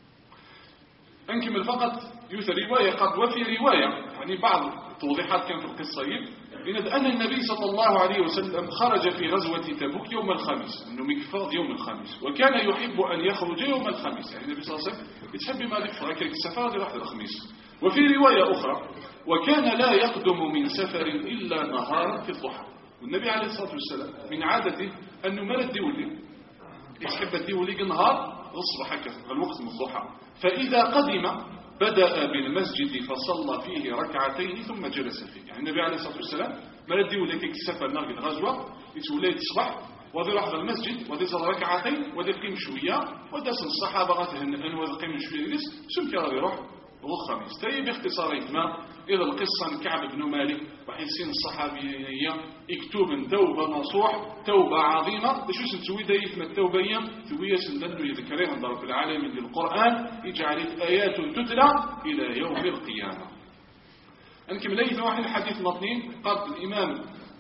أنكمل فقط يوثر رواية قد وفي رواية يعني بعض التوضيحات كان في القصة أن النبي صلى الله عليه وسلم خرج في غزوة تبوك يوم الخميس أنه مكفاض يوم الخميس وكان يحب أن يخرج يوم الخميس. يعني النبي صلى الله عليه وسلم يتحب ما يكفر كيك السفر لواحد الخميس. وفي رواية أخرى وكان لا يقدم من سفر إلا نهارا في الضحى. والنبي عليه الصلاة والسلام من عادته أنه ما ردي ولي يحب ردي ولي نهار الصبح هكذا الوقت من الضحى. فإذا قدم بدأ بالمسجد فصلى فيه ركعتين ثم جلس فيه. يعني النبي عليه الصلاة والسلام ما ردي ولي كيك السفر نرقل غزوة يتولي تصبح وذي يروح المسجد وذي صلى ركعتين وذي يقيم شوية وداس الصحابة غتهنئن وذي يقيم شوية يجلس سمك غادي يروح الخميس. تاي باختصار ما إذا القصة كعب بن مالك وحيسين الصحابية اكتوب توبة نصوح توبة عظيمة شو سنتوي دايت من التوبية توية سندن يذكرين عند رب العالمين للقرآن يجعلت آيات تتلى إلى يوم القيامة. أنكمليت واحد الحديث مطنين قال الإمام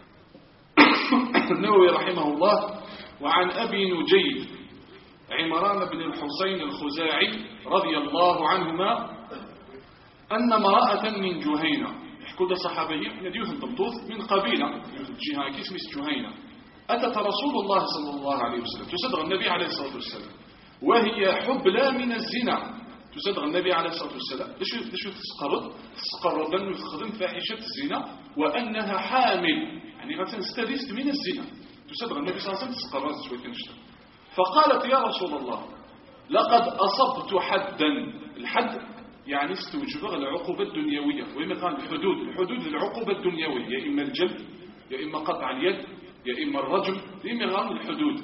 النووي رحمه الله وعن أبي نجيد عمران بن الحسين الخزاعي رضي الله عنهما أن امرأة من جهينة يحكوا ده صحابية نديوهم تمطوث من قبيلة جهة كيسمس جهينة أتت رسول الله صلى الله عليه وسلم تصدق النبي عليه الصلاة والسلام وهي حبلى من الزنا. تصدق النبي عليه الصلاة والسلام ليش تسقرض أنه تخدم فاحشة الزنا وأنها حامل يعني غتنستدست من الزنا. تصدق النبي صلى الله عليه وسلم تسقرض شوي كنشتر فقالت يا رسول الله لقد أصبت حدا. الحد يعني استوجب العقوبة الدنيوية وإما كان الحدود العقوبة الدنيوية يا إما الجلد يا إما قطع اليد يا إما الرجم يا إما غير الحدود.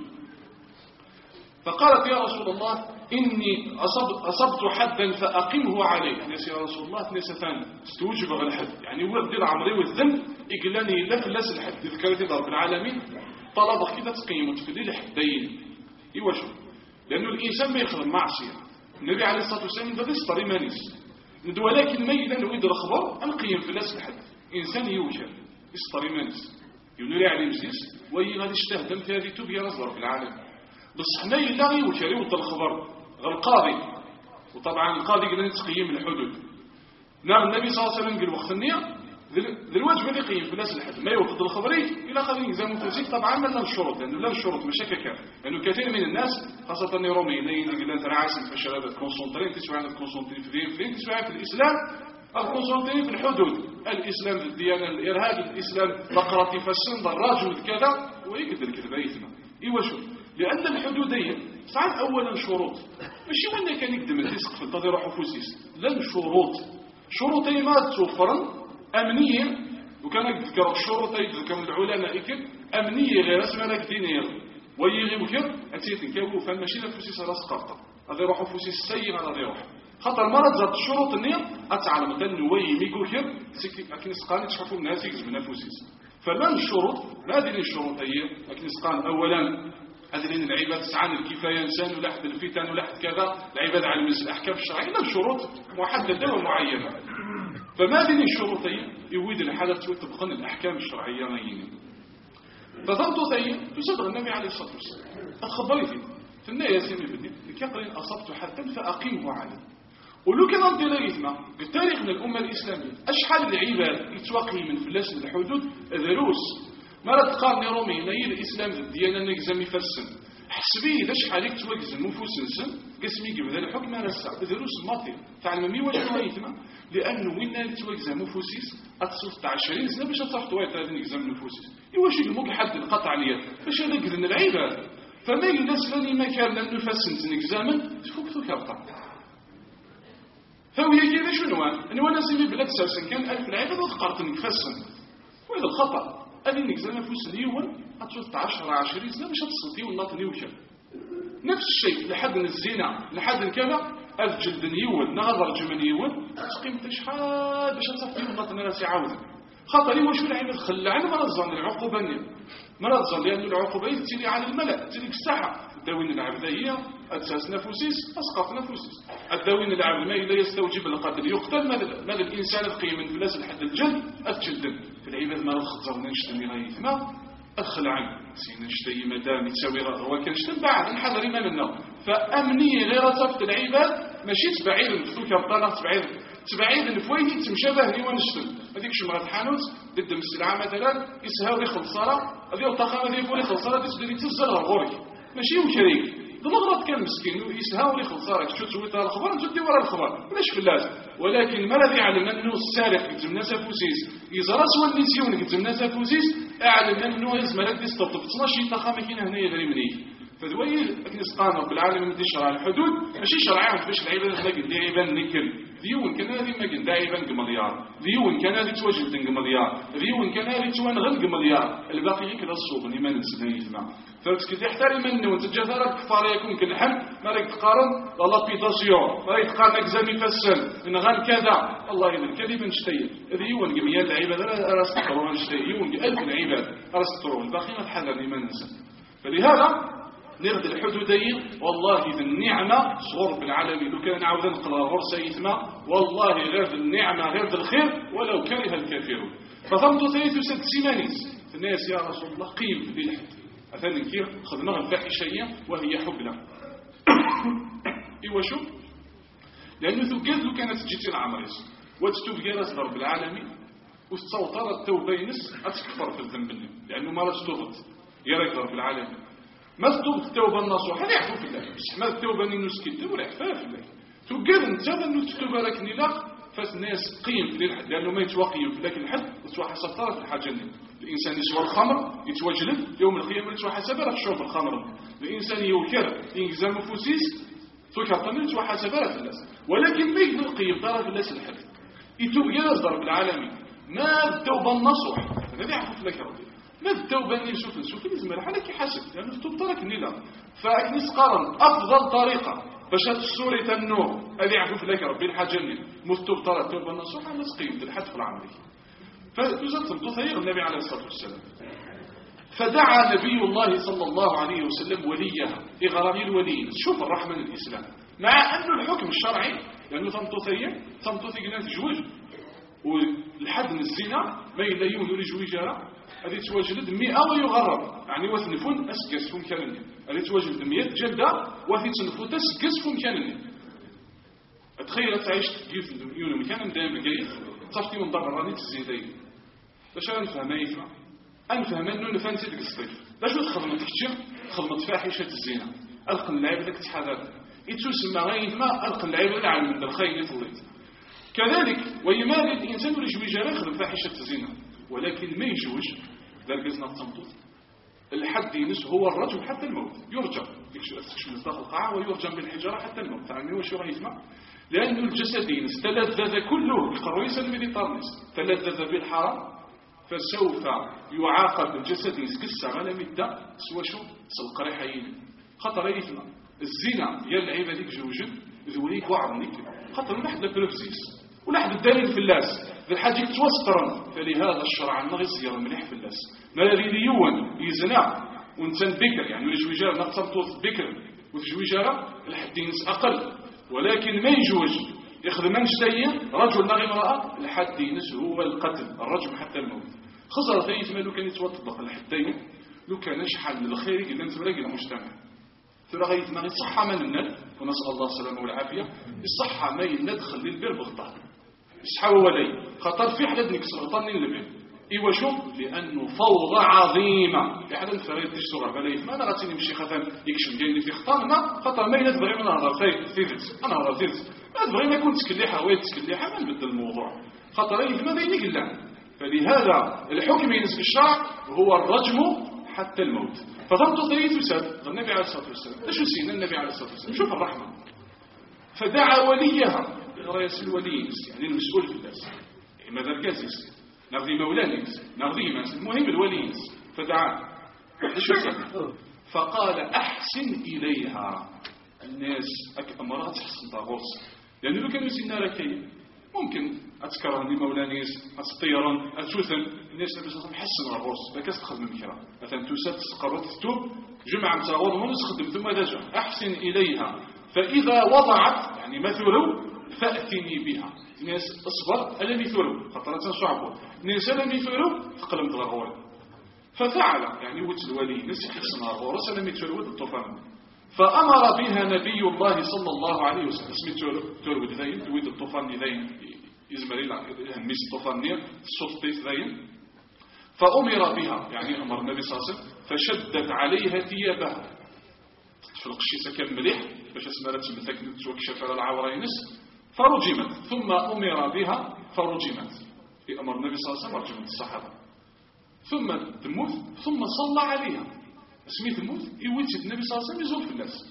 فقالت يا رسول الله إني أصبت حدا فأقمه عليه. يعني يا رسول الله نسفان استوجب الحد يعني هو دير عمري والذنب إقلاني لا فلاس الحد ذكرت رب العالمين طلب كده تقيمه تفدي الحدين إيوه شو لأنه الإنسان ما يخدم معصية. النبي عليه الصلاة والسلام ده يسطري مانيس ولكن ما إذا نريد الخبر أنقيم في الناس لحد إنسان يوجد يسطري مانيس ينري عليه مزيس وهي غادي يشتهدم في هذه توب يرزر في العالم بصح ما إلا يوجد يوجد الخبر غير القاضي. وطبعا القاضي قلنا تقييم الحدود. نعم النبي صلى الله عليه وسلم قال وقت النية ذي الواجب اللي يقيم في الناس لحد ما يوقف الخبريت إلى خلينا نزام التوزيق. طبعا ما لنا الشروط لأنه لا الشروط مشاكل لأنه كثير من الناس خاصة الروميين يقول أنت رعاسل فشل كونسونترين تسوى عن الكونسونترين في تسوى في الإسلام الكونسونترين في الحدود. الإسلام الديانة الإرهاب الإسلام بقرة في السن الراجل كذا ويقدر كذا بيتنا إيوه شو لأن الحدودية ساعات أولا شروط ماشي وانا كان يقدم الرزق في التضير حفوسيس لن شروطي ما توفرن أمنية وكان يذكر الشروط يذكر العلماء أمنية غير اسمها لك دينية ويغي وكر أتيت كاو فالماشي لفوسيس راس قرطة هذا يروح فوسيس السيء هذا يروح خاطر المرض ذات الشروط النية أتعلم أن وي ميقو كر لكن سقان تشوفوا الناس يجب نفوسيس فلن الشروط ما هذه الشروطية لكن سقان أولا هذه العباد سعان الكفاية إنسان ولحد الفتن ولحد كذا العباد على الأحكام الشرعية لا شروط محددة ومعينة. فما هذه الشروطية يويد الحالة تبقى الأحكام الشرعية مينة. فضلت تصدق النبي عليه الصلاة والسلام أتخبرتي في النهاية سيدي بدي لكيقرين أصبت حدا فأقيمه عليه. ولو كان أنت لا يثمع بالتاريخ من الأمة الإسلامية أشحال العباد يتوقي من فلاس الحدود دروس مرة تقارن رومي نايل الإسلام الديانة نجزم يفسن حسبي لاش حالك توجزم مفوسنسن قسمي قبل الحكم على الساعة دروس الماطي تعلم مي وجه يثمع لأنه وين نال توجزم مفوسيس أتصف 20 سنة باش تصح تويت هذا نجزم مفوسيس يواش يلمك حد القطع اليد باش نقدر العباد فما يناس لاني ما كان لم نفسن نجزاما تفوق كابطا فهو كذا شنو أنا سيدي بلاد ساسن كان 1000 العباد وتقارط نفسن وإذا الخطأ أني نجزم مفوس اليوم أتصف 10 سنة باش تصدي والله نيوشل نفس الشيء لحد الزنا لحد كذا الجلد نيول نغضر جمن يول تقيم تشحال باش تصفي والله ناس يعاود خاطر واش العباد خلعنا مرض العقوبة مرض لأن العقوبة تجري على الملأ تجري في الساحة الدواوين العبدية أساس نفوسيس أسقط نفوسيس الدواوين العبد ما لا يستوجب القتل يقتل ماذا الإنسان القيم من فلاس الحد الجلد أتجلد في العباد ما رخص نشتمي غاية ما أدخل عنه سينشتي مدام يتساوي هو كنشتم بعد الحذر ما لنا فأمنية غير صفت العباد ماشي تبعيد الفتوكة بطانة تبعيد الفويني تمشابه لي ونشتم هذيك شمرة حانوت ضد السلعة مثلا يسهاو لي خلصارة هذه الطاقة هذه فولي خلصارة تسدري تزرع غوري ماشي وشريك المغرب كان مسكين يسهاو لي خلصارة شو تسوي ترى الخبر نزدي ورا الخبر ولاش فلاس ولكن ما الذي يعلم أنه السارق يتم ناس فوسيس يزرع سوى النسيون يتم ناس فوسيس أعلم أنه يزمرك يستطب 12 طاقة ماكينة هنا يدري مني فذوي كنسقان رب العالمين دي شرع الحدود ماشي شرعان باش العباد ما قد يبان نكل ديون كان هذه ما قد يبان قمليار ديون كان هذه توجد قمليار ديون كان هذه توان غل قمليار الباقي كذا الصوب ما نسنا يسمع فكنت يحترم انه وانت جزارك كفار يكون كنحل ما راك تقارن لا بيداسيون ما راك تقارن اكزامي فاسل ان غان كذا والله اذا كذب نشتي ديون قميال العباد راس تقرون نشتي ديون الف العباد راس تقرون الباقي ما تحذر ما ننسى فلهذا نرد الحدودين والله ذي النعمة صور بالعالمين لو كان نعود نقل غرسة يتما والله غير النعمة غير الخير ولو كره الكافرون ففهمتوا ثلاث وست سيمانيس الناس يا رسول الله قيم في الحد أثنى نكير خدمة الفاحشية وهي حبلة إيوا شو لأنه ثقات لو كانت تجي العمريس وتتوب جالس ضرب العالمين وتصوتر التوبة ينس أتكفر في الذنب لأنه ما رأس تغط يراك ضرب العالمين ما تطلب التوبة النصوحة لا يحفو في الله بس ما التوبة نسكت ولا يحفو في الله توقف انت انه تتوبة لك نلاق فالناس قيم في الحد لانه ما يتوقيم في ذاك الحد وتسوى حسب طرف الحاجة الانسان يسوى الخمر يتوجلد يوم القيامة يتوى حسب راه شرب الخمر الانسان يوكر ينقزم فوسيس توكر يتوى حسب راه في الناس ولكن ما يقدر قيم طرف الناس الحد يتوب يصدر بالعالمين ما التوبة النصوح هذا يحفو في لك ربي ما التوبة اللي نشوف لازم راح يحاسب لأنه التوب ترك النيلة فأكنس قارن أفضل طريقة باش السوري تنور هذه يعرف لك ربي الحاجة اللي مستوب ترى التوبة النصوحة مسقيم الحد في العمري فتزلتم تثير النبي عليه الصلاة والسلام فدعا نبي الله صلى الله عليه وسلم وليها إغرامي الولي شوف الرحمة الإسلام مع أنه الحكم الشرعي لأنه تمتثي قلنا تجوج والحد من الزنا ما يلايون لجوي جارة هذه تواجد 100 ويغرب يعني وثنفون أسكس فم كانني هذه تواجد 100 جلدة وثي تنفون أسكس فم كانني تخيل تعيش كيف يوم كان دائما جيد تصفتي من ضرب راني تزيدين باش نفهم يفهم أنفهم أنه نفهم سيدك الصيف لا شو تخدم كتير خدمة فاحشة الزنا ألقى اللعيبة لك تحذر يتسمى غير ما ألقى اللعيبة لعلم من الخير يطلت كذلك ويمال الإنسان يجوي جاري يخدم فاحشة الزنا ولكن ما يجوز لرقزنا التمطوط الحد ينس هو الرجم حتى الموت يرجم تكشف داخل القاعة ويرجم بالحجارة حتى الموت تعلمي وش راه يسمع لأن الجسد ينس تلذذ كله القرويس الميديترانيس تلذذ بالحرام فسوف يعاقب الجسد ينس كسر على مدة سوى شو سالقريحين خطر يسمع الزنا يا اللعيبة ديك جوجد ذوليك وعرنيك خطر لحد البروفزيس ولحد الدليل في اللاس بالحاجة توسطرا فلهذا الشرع النغي صير مليح في اللاس ما الذي ليون يزنع وانسان بكر يعني الجويجار نقصر طوث بكر وفي جويجارة الحدين أقل ولكن ما يجوز يخدم من شتين رجل نغي امرأة الحدين هو القتل الرجم حتى الموت خسر ثيث ما لو كان يتوطبق الحدين لو كان شحال من الخير إلا نتبرق المجتمع ترى غيث ما يصحى من الند ونسأل الله السلامة والعافية الصحة ما يند خلي البير بغطاء يصحى ولي خطر في حد نكسر غطاني البير إيوا شوف لأنه فوضى عظيمة لحد الفريد تشتغل بلايف ما أنا غاتيني مشي خثان يكشف ديالي في خطاننا خطر ما يند بغي من هذا ثيث أنا هذا ثيث ما بغي ما يكون تسكليحة ويد تسكليحة ما نبدل الموضوع خطر أيه ما بيني قلنا فلهذا الحكم ينسب الشرع هو الرجم حتى الموت فضمت ثلاث وساد النبي عليه الصلاة والسلام ايش سينا النبي عليه الصلاة والسلام شوف الرحمة فدعا وليها رئيس الولي يعني المسؤول في الناس ماذا الكاسس نغذي مولانيس نغذي ماس المهم الولي فدعا ايش فقال أحسن إليها الناس أمرات تحسن طاغوس لأنه لو كانوا يسينا ركي ممكن أتكرهني مولانيس أتطيرن أتوثن الناس بس حسن الغوص لكاس تخدم الكرا مثلا توسات تقرر تتوب جمعة متغوض ونسخدم ثم دجع أحسن إليها فإذا وضعت يعني مثلوا فأتني بها الناس أصبر ألا مثلوا خطرة صعبة الناس ألا مثلوا تقلم الغوال ففعل يعني وتل الولي ناس يحسن الغوص ألا مثلوا الطوفان فأمر بها نبي الله صلى الله عليه وسلم اسمه تولد ذين تويد الطوفان ذين يزمري هميس الطوفان نير الصفطيف ذين فأمر بها يعني أمر النبي صلى الله عليه وسلم فشدت عليها ثيابها تفرق الشيء كان مليح باش اسمرت المتكنت توكشف على العورينس فرجمت ثم أمر بها فرجمت في أمر النبي صلى الله عليه وسلم رجمت الصحابة ثم تموت ثم صلى عليها سميت الموت يوجد النبي صلى الله عليه وسلم يزور في الناس.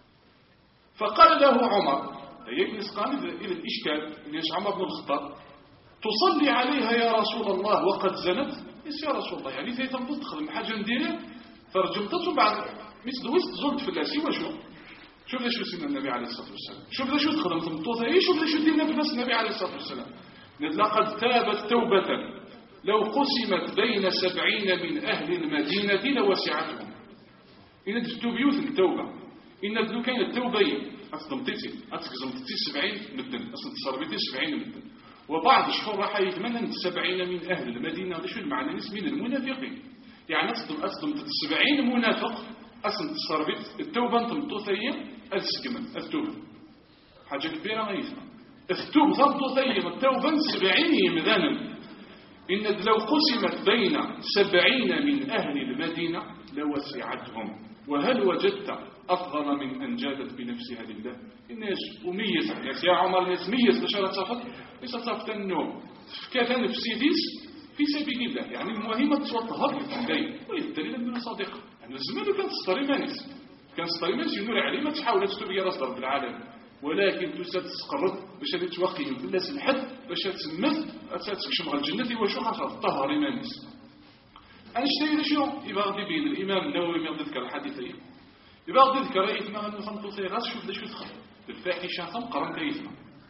فقال له عمر هي قال إذا الإشكال ليش عمر بن الخطاب تصلي عليها يا رسول الله وقد زنت؟ يا رسول الله يعني ثي تنبض تخدم حاجة نديرها فرجمتته بعد مثل وسط زرت في الناس شوف شو سنة النبي عليه الصلاة والسلام، شوف شو تخدم تمطوطة شوف شو دينا في نفس النبي عليه الصلاة والسلام. لقد تابت توبة لو قسمت بين 70 من أهل المدينة لوسعتهم. إن دفتو بيوت التوبة إن دلو كان التوبة أصدمتتي 70 مدن أصلا تصربتي 70 مدن. وبعض الشهور راح يتمنى 70 من أهل المدينة. هذا شو المعنى من المنافقين يعني أصدم 70 منافق أصلا تصربت التوبة تمطوثية السجمن التوبة حاجة كبيرة ما يفهم التوبة تمطوثية التوبة 70 مذانا. إن لو قسمت بين 70 من أهل المدينة لوسعتهم. وهل وجدت أفضل من أن جادت بنفسها لله؟ الناس أميز يا عمر الناس ميز باش تصفت ليس تصفت النوم كذا نفسي ديس في سبيل الله يعني المهمة تتوطهر للدين ويدليل من صديق يعني الزمان كانت ستريمانس ينور عليه ما تحاول تستوي راس رب العالمين ولكن تسد تسقرط باش تتوقي في الناس الحد باش تسمث تكشم الجنة وشو خاصة طهر إيمانيس. أنا اشتري شو يبغى يبين الإمام النووي ما يذكر الحديثين يبغى يذكر إثما أنه خمطو خيرات شوف شو تخل الفاحشة ثم قرن كيثما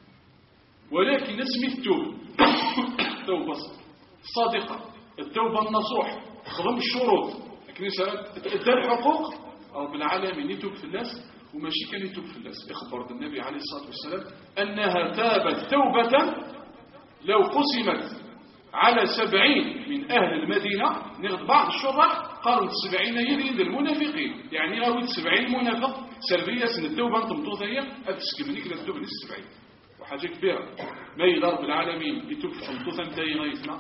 ولكن اسمي التوبة صادقة التوبة النصوح خرم الشروط لكن تأدى الحقوق رب العالمين يتوب في الناس وماشي كان يتوب في الناس. اخبر النبي عليه الصلاة والسلام أنها تابت توبة لو قسمت على 70 من أهل المدينة. نغض بعض الشراح قالوا 70 يدين المنافقين يعني راوي 70 منافق سلبية سن التوبة تمطوطية أتسكبنيك للتوبة 70 وحاجة كبيرة ما يضرب العالمين يتوب في تمطوطة متى غايتنا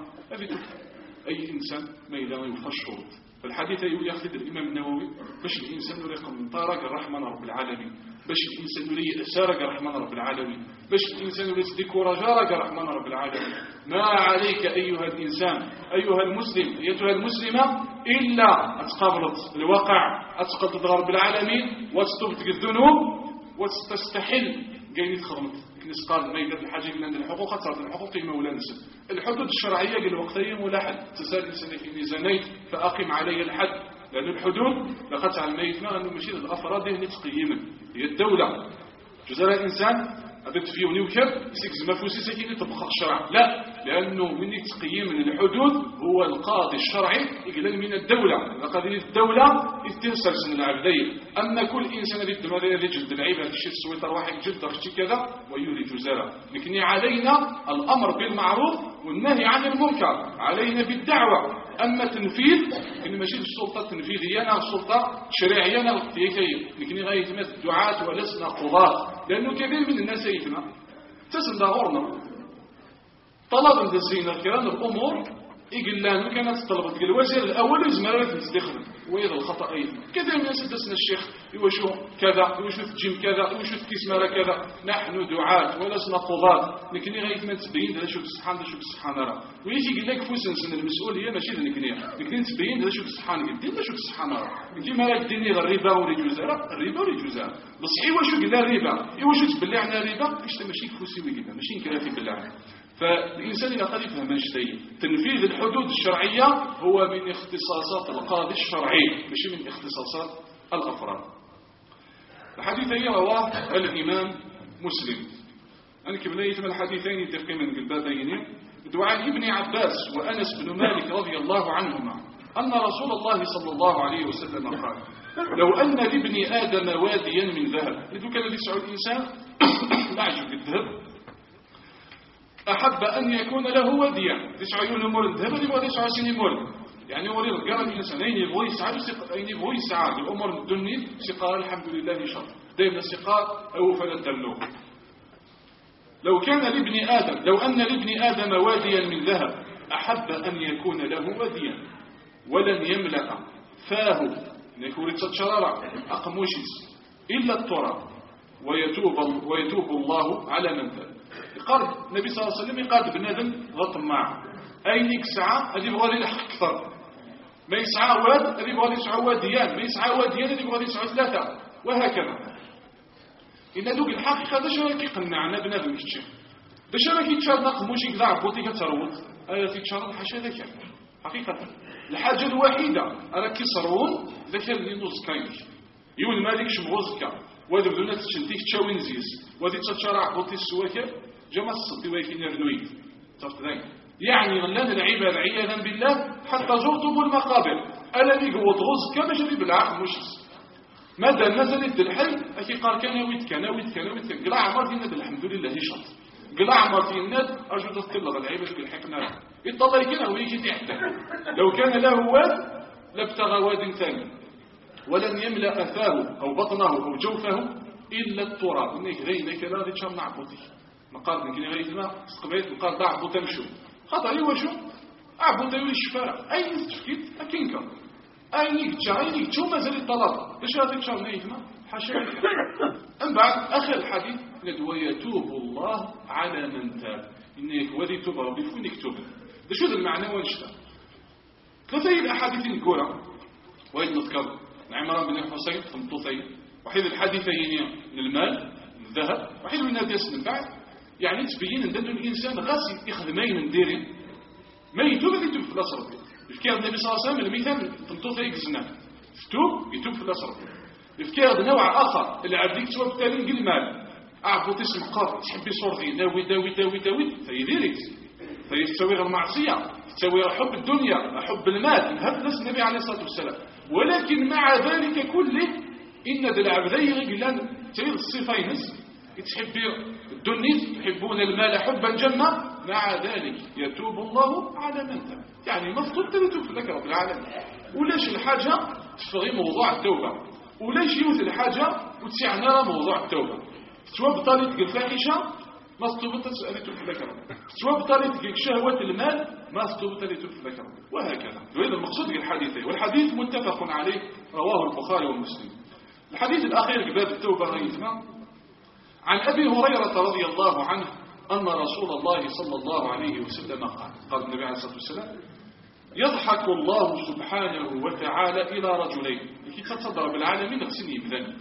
أي إنسان ما يضرب يوفى الشروط. فالحديث يأخذ الإمام النووي باش الإنسان يريق من طارق الرحمن رب العالمين باش الإنسان يريق سارق الرحمن رب العالمين باش الإنسان يريق ديكوراجارق الرحمن رب العالمين. ما عليك أيها الإنسان أيها المسلم أيتها المسلمة إلا أتقابلت الواقع أتقابلت رب العالمين وتستبتك الذنوب وتستحل قاين يتخرمت كنس قال ما يقدر الحاجة لأن الحقوق صارت الحقوق مولا نسل الحدود الشرعية قال وقتين ولا حد تسال الإنسان إني زنيت فأقم علي الحد لأن الحدود لقد على الميت ما أنه مشير الأفراد هي تقييما هي الدولة جزء الإنسان أبد فيه ونوكب يسيكز مفوسي سكيني تبقى الشرع لا لأنه من تقييم من الحدود هو القاضي الشرعي يقلل من الدولة لقد الدولة يتنسل سن العبدين. أما كل إنسان يريد جلد العيبة الشيء السويطر واحد جلد رشتي كذا ويوري جزالة. لكن علينا الأمر بالمعروف والنهي عن المنكر علينا بالدعوة. أما تنفيذ إن ماشي السلطة التنفيذية أنا السلطة الشرعية أنا لكن غاية ما الدعاة ولسنا قضاة لأنه كثير من الناس يفهم تسن داغورنا طلب الزينة الكرام الأمور يقول لنا كانت طلبت الوزير الأول يزمرت يستخدم وإذا الخطأ أيضا كثير من الناس يدسنا الشيخ يوشو كذا يوشو تجيم كذا يوشو تكسمارة كذا. نحن دعاة ولسنا قضاة لكن غاية ما تبين هذا شو بسحان هذا شو بسحان راه ويجي يقول لك فوسن المسؤولية ماشي لكن تبين هذا شو بسحان قدين هذا شو بسحان راه انت ما راك ديني الربا وريجوزا الربا وريجوزا بصحي واش قال الربا واش تبلع عنا الربا اش ماشي فوسي ويقول ماشي كلافي بالله. فالإنسان إذا قد يفهم شيء تنفيذ الحدود الشرعية هو من اختصاصات القاضي الشرعي مش من اختصاصات الأفراد. الحديثين رواه الإمام مسلم. أنا كبنيت من الحديثين يتقي من البابين دعاء ابن عباس وأنس بن مالك رضي الله عنهما أن رسول الله صلى الله عليه وسلم قال لو أن لابن آدم واديا من ذهب إذا كان يسعى الإنسان لا يعجب الذهب أحب أن يكون له وديا 90 مول الذهب اللي بغى 90 مول يعني ولي القرن الإنسان أين يبغى يسعى الأمور الدنيا سقار الحمد لله شر دائما سقار أو فلا تدلو. لو كان لابن آدم لو أن لابن آدم واديا من ذهب أحب أن يكون له وديا ولن يملأ فاه نكورة شرارة أقموشيس إلا التراب ويتوب الله على من ذلك. قال النبي صلى الله عليه وسلم قال بنادم غطمع أينك ساعة هذه بغالي لحق أكثر ما يسعى واد اللي بغادي يسعى واديان، ما يسعى واديان اللي بغادي يسعى ثلاثة، وهكذا. إن دوك الحقيقة داش راه كيقنعنا بنادم كيتشاف، داش راه كيتشاف نقموشي كذا عبوتي كتروض، تيتشارض حاشا ذاك حقيقة. الحاجة الوحيدة راه كيصرون إذا كان اللي نوز كاينش يون مالك شمغوزكا وهذا بدونا تشنتيك تشاوين زيز وهذه تتشارع بوتي السواكر جمع الصدي ويكين يرنويد تفضلين. يعني غلان العباد عياذا بالله حتى زرتم المقابر الذي قوت غزكا باش اللي بالعقل مشيس مادام مازال الحي اكي قال كان ويت قلع عمرتي الناد الحمد لله شط قلع عمرتي الناد ارجو تطلق العباد بالحكمه يطلع كده ويجي تحته لو كان له واد لابتغى واد ثاني ولن يملأ أثاه أو بطنه أو جوفه إلا التراب. إنك غير كذا غادي تشرب نعبطي نقارن كني غير الماء استقبلت نقارن ضعبو تمشو خاطر هو شو عبطي يولي الشفارة أي نستفكيت أكينكا أي تشو مازال الطلاب إيش غادي تشرب نيتما حاشا من بعد آخر الحديث ندوى يتوب الله على من تاب إنك ودي توب ربي فونك توب ده شو ذا المعنى ونشتا ثلاثة الأحاديث الكورة وإذ نذكر عمران بن الحسين خمطوطين وحيد الحديثين من المال من الذهب وحيد من الناس من بعد يعني تبين ان الانسان غاسي يخدمين من ديرين ما يتوب اللي يتوب في الاصل الفكار النبي صلى الله عليه وسلم المثال خمطوطين يكزنا فتوب يتوب في الاصل الفكار نوع اخر اللي عاد يكتب بالتالي يقول المال اعبط اسم قار تحبي صورتي داوي فيديرك فيستوي غير المعصيه تسوي حب الدنيا حب المال هذا النبي عليه الصلاه والسلام. ولكن مع ذلك كله إن ذا العبدين قلان تريد الصفين يتحب الدنيا يحبون المال حبا جما مع ذلك يتوب الله على من تاب يعني مفضول تتوب لك رب العالمين ولاش الحاجة تفغي موضوع التوبة ولاش يوث الحاجة وتسعنا موضوع التوبة فتوى بطالة الفاحشة ما استوبت تتوب لك رب فتوى بطالة شهوة المال ما استوبت تتوب لك رب وهكذا. وهذا المقصود بالحديثين والحديث متفق عليه رواه البخاري ومسلم. الحديث الأخير في باب التوبة رأيتنا عن أبي هريرة رضي الله عنه أن رسول الله صلى الله عليه وسلم قال النبي عليه الصلاة والسلام يضحك الله سبحانه وتعالى إلى رجلين لكي تتصدر بالعالمين غسني بذنب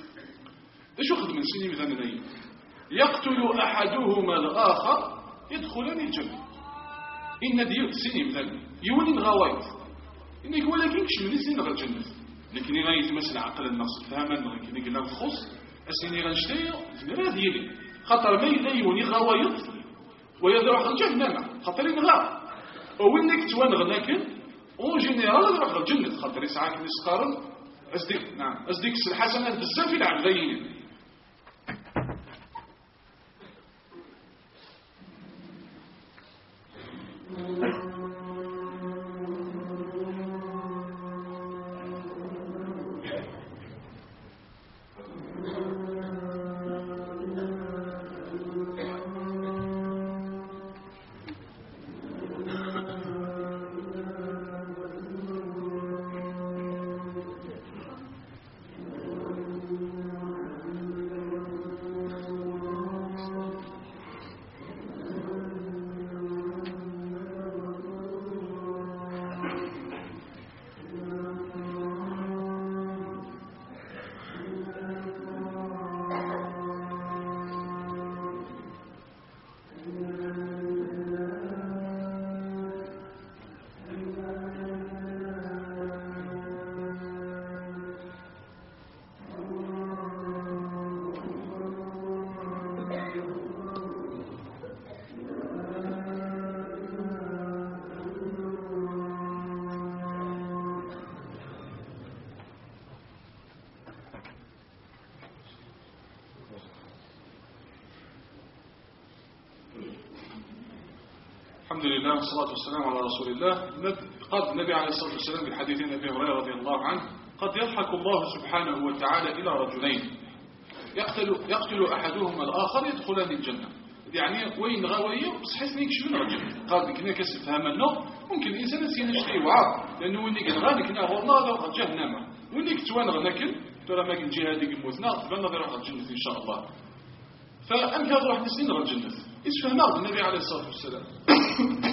إيش أخذ من سني بذنب يقتل أحدهما الآخر يدخلان الجنة إن ديوت سني بذنب يولي غوايت إنك ولكن كشمني سنين غير الجنة لكن إذا يتمثل عقل النص فهما لكن إذا نخص السنين غنشتي زميرا ديالي خاطر ما يليوني غوايط ويدرح الجهنم خاطر ينغا وإنك توانغ لكن اون جينيرال يدرح الجنة خاطر يسعاك نسقارن أصدق الحسنات بزاف العبدين. الحمد لله والصلاة والسلام على رسول الله. قد النبي عليه الصلاة والسلام في الحديث أبي هريرة رضي الله عنه قد يضحك الله سبحانه وتعالى إلى رجلين يقتل أحدهما الآخر يدخلان الجنة يعني وين غاوية بصحيح نيكشفون الجنة قال كنا كسفها منه ممكن الإنسان ينشتري وعاد لأنه وينك نغانك نغوى الله لو جهنم وينك توانغ نكل ترى ما كنت جهادك الموثنا تبنى ذي راح الجنة إن شاء الله. فأنت هذا راح نسين غير الجنة إيش فهمه النبي عليه الصلاة والسلام إن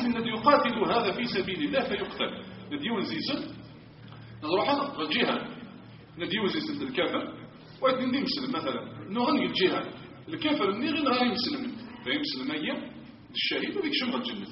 يقاتل هذا في سبيل الله فيقتل نديون زيزن نروح أنا الجهاد نديون زيزن الكافر واحد ندي مسلم مثلا نغني الجهاد الكافر نغني غير مسلم فيمسلم أيام الشهيد وذيك شمغ الجنة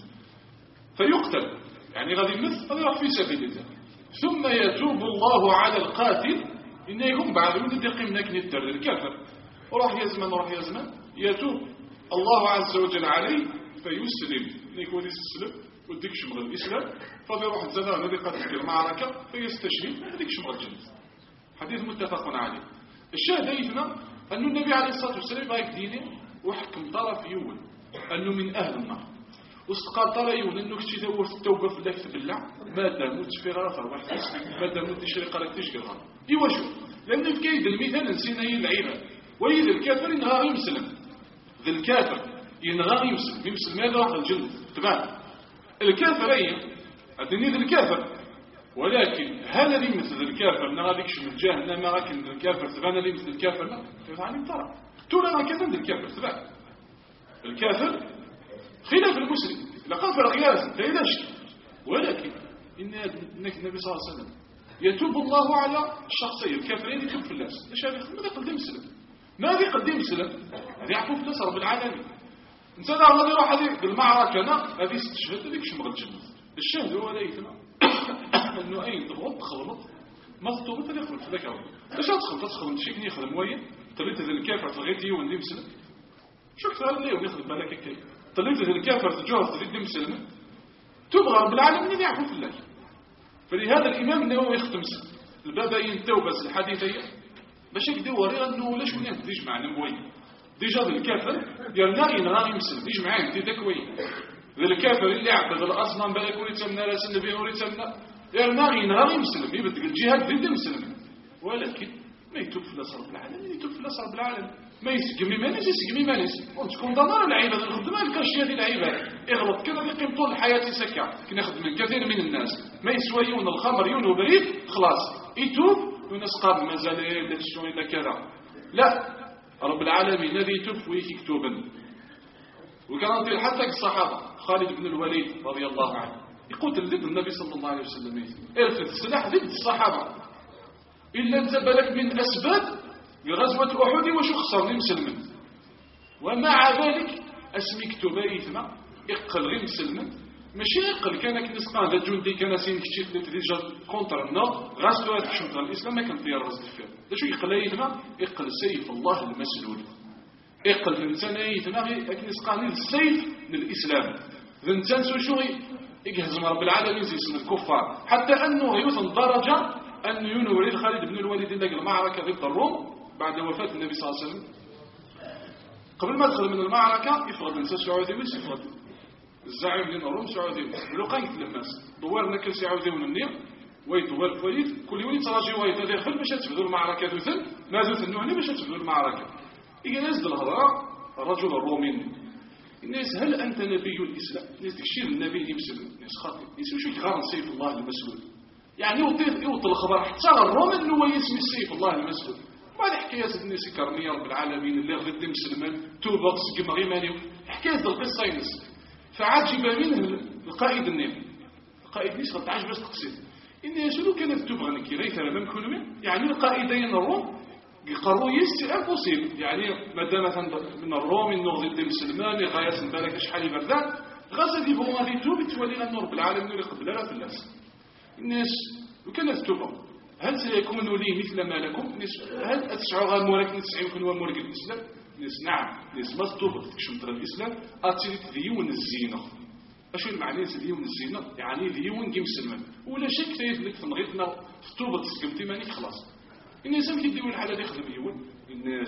فيقتل يعني غادي يمثل غادي يروح في سبيل الله ثم يتوب الله على القاتل إنه يكون بعد من يقيم لكن يدر الكافر وراح يا زمان يتوب الله عز وجل عليه فيسلم يكون يسلم وديك شمغ الإسلام فبيروح الزمان الذي قد في المعركة فيستشهد وديك شمغ الجنة حديث متفق عليه. الشاهد أيضا أن النبي عليه الصلاة والسلام غاية دينه وحكم طرف يول أنه من أهل النار واستقال طرف يول أنه كتشي دور التوبة في الله تبلع ما داموت في غرفة واحد ما داموت تشريق لك تشكي الغرب يوجه لأن في كيد المثال نسينا هي العيبة وإذا الكافر ينغى يمسلم ذا الكافر ينغى يمسلم ماذا راح الجنة تبع الكافرين الدنيا ذا الكافر ولكن هل اللي مثل الكافر نغاديك شو من جهنم لكن الكافر تبعنا اللي مثل الكافر لا يعني ترى تولا ما كذا الكافر تبع الكافر خلاف المسلم لقافر قياس فإذاش ولكن إن النبي صلى الله عليه وسلم يتوب الله على الشخصين الكافرين يتوب في الناس ماذا يقدم مسلم ماذا يقدم مسلم هذا يعفو في الناس رب العالمين إنسان الله يروح هذه المعركة هذه استشهد هذيك شمغ الجنة الشهد هو ليتنا انه اي تخلط ما تطلب انت يخلط ذاك هو اش تدخل شي يخدم وين طليت هذا الكافر تغيتي وندي مسلم شفت هذا اللي ياخذ بالك هكا طليت هذا الكافر تجوه تريد مسلم تبغى بالعالم اللي يعرف الله فلهذا الامام النووي يختم البابين التوبه الحديثيه باش يدور انه لاش كنا نديش مع نبوي ديجا الكافر يرنا غادي مسلم يجي معاه انت تكوين ذا الكافر اللي يعبد الاصنام بالك ولي تمنا راس النبي ولي تمنا يرنا غادي مسلم يبدل الجهاد ضد المسلمين ولكن ما يتوب في رب العالمين يتوب في رب العالمين ما يسقمي ما ناس وتكون ضمار العيبه الخدمه الكاشيه ديال العيبه يغلط كذا يقيم طول الحياه سكع كنخدم من كثير من الناس ما يسويون الخمر يونو بريد خلاص يتوب وناس قام مازال داك الشوي دا كذا لا رب العالمين الذي يتوب ويكتوبا وكان حتى الصحابه خالد بن الوليد رضي الله عنه يقتل ضد النبي صلى الله عليه وسلم ارفد السلاح ضد الصحابه الا انت بالك من اسباب غزوه احد وشو خسرني مسلمين ومع ذلك اسمي كتوبه اثما يقل غير مسلمين ماشي يقل كان كنسقان ذا جندي كان سين كشيت ديجا كونتر النار غاسلو هذاك الشمس الاسلام ما كان فيها الرصد فيه شو يقل ايثما يقل سيف الله المسلول يقل الانسان ايثما كنسقان السيف للاسلام الانسان شو يجهز رب العالمين زي اسم الكفار حتى انه يوصل درجه ان ينوري خالد بن الوليد ذاك المعركه ضد الروم بعد وفاه النبي صلى الله عليه وسلم قبل ما يدخل من المعركه يفرض الانسان سعودي ويسفرض الزعيم ديال الروم سعودي لو كان يتلمس دوارنا كل سعودي ونني ويدور فويد كل يوم تراجي وايد هذا يدخل باش تبدو المعركه دوثن ما دوثن هنا باش تبدو المعركه يجلس الهضره الرجل الرومي الناس هل أنت نبي الإسلام الناس تكشير النبي يمسل الناس خاطئ يسوي شو يغار سيف الله المسلول يعني يوطي الخبر حتى الروم أنه هو يسمي سيف الله المسلول وهذه حكاية الناس كرمية رب العالمين اللي غد مسلمان توبة تسقم غيماني حكاية القصة ينس فعجب منه القائد النبي القائد نيس غتعجب بس تقصيد إن شنو كانت تبغى نكي ريت لم كلمة يعني القائدين الروم يقرروا يستي امبوسيبل يعني مادام من الروم النور ضد المسلمان غايه بالك شحال بردان غازا دي بون غادي توب تولي النور بالعالم اللي قبل لا في الناس الناس وكانت توبه هل سيكون لي مثل ما لكم هل تسعوا غير مورك نسعين هو مورك الاسلام ناس نعم ناس ما توبه تكشف الاسلام اتيت ديون الزينه اش المعنى ديون الزينه يعني ديون كي مسلمان ولا شك تيدلك في نغيتنا في توبه تسقمتي مانيك خلاص الناس كيديروا الحاله دي يخدم يون الناس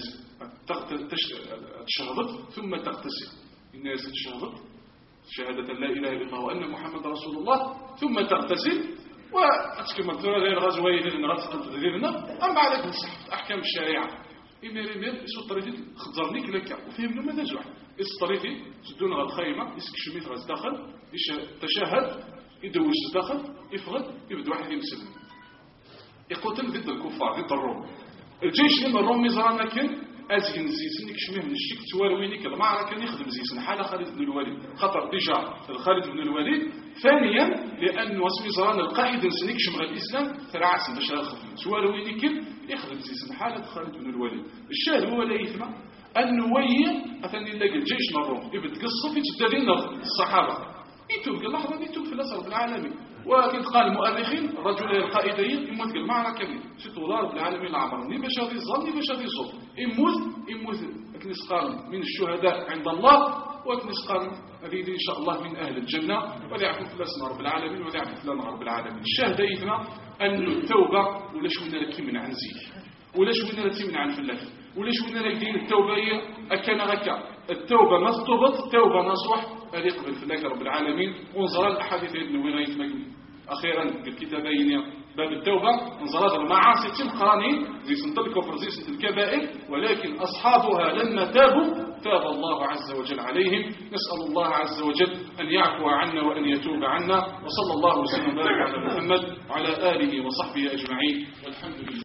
تشهدت ثم تغتسل الناس تشهدت شهاده لا اله الا الله وان محمد رسول الله ثم تغتسل وتكمل غير غزوه اللي غتقد ديالنا اما عليك نصح احكام الشريعه إمير سطريتي خضرني كلاكا وفهمنا ماذا جوع سطريتي تدون غا الخيمه يسكشميت غا الداخل تشهد يدوش الداخل يفرد يبدا واحد يمسلم يقتل ضد الكفار ضد الروم الجيش لما الروم مزرانا كان أزين زيسن يكشمه من الشيك توالوينيك المعركة يخدم زيسن حالة خالد بن الوليد خطر ديجا خالد بن الوليد. ثانيا لأن واسمي زران القائد نسنيك شمغ الإسلام ترعس باش يخدم توالوينيك يخدم زيسن حالة خالد بن الوليد. الشاهد هو لا يثمى النوية أثني لقى الجيش الروم يبدأ قصة يتدين الصحابة يتوب اللحظة دي يتوب في الأسر العالمي. ولكن قال المؤرخين الرجل القائدين يموت المعركة دي ستو ضارب العالمين العبر ني باش هذه الظن ني باش هذه الظلم يموت لكن يسقال من الشهداء عند الله ولكن يسقال هذه إن شاء الله من أهل الجنة وليعفو في الأسماء رب العالمين وليعفو في الأمر رب العالمين. الشاهد إثناء أن التوبة ولا شوينا لك من عن زيك ولا شوينا لك من عن فلاح ولا شوينا لك دين التوبة هي أكان غكا التوبة ما تطبط التوبة نصوح هذه قبل فلاك رب العالمين. ونظر الأحاديث ابن وغيث مجمي أخيرا الكتابين باب التوبة نظر المعاصي القراني زي سنت الكفر زي سنت الكبائر ولكن أصحابها لما تابوا تاب الله عز وجل عليهم. نسأل الله عز وجل أن يعفو عنا وأن يتوب عنا. وصلى الله وسلم وبارك على محمد وعلى آله وصحبه أجمعين والحمد لله.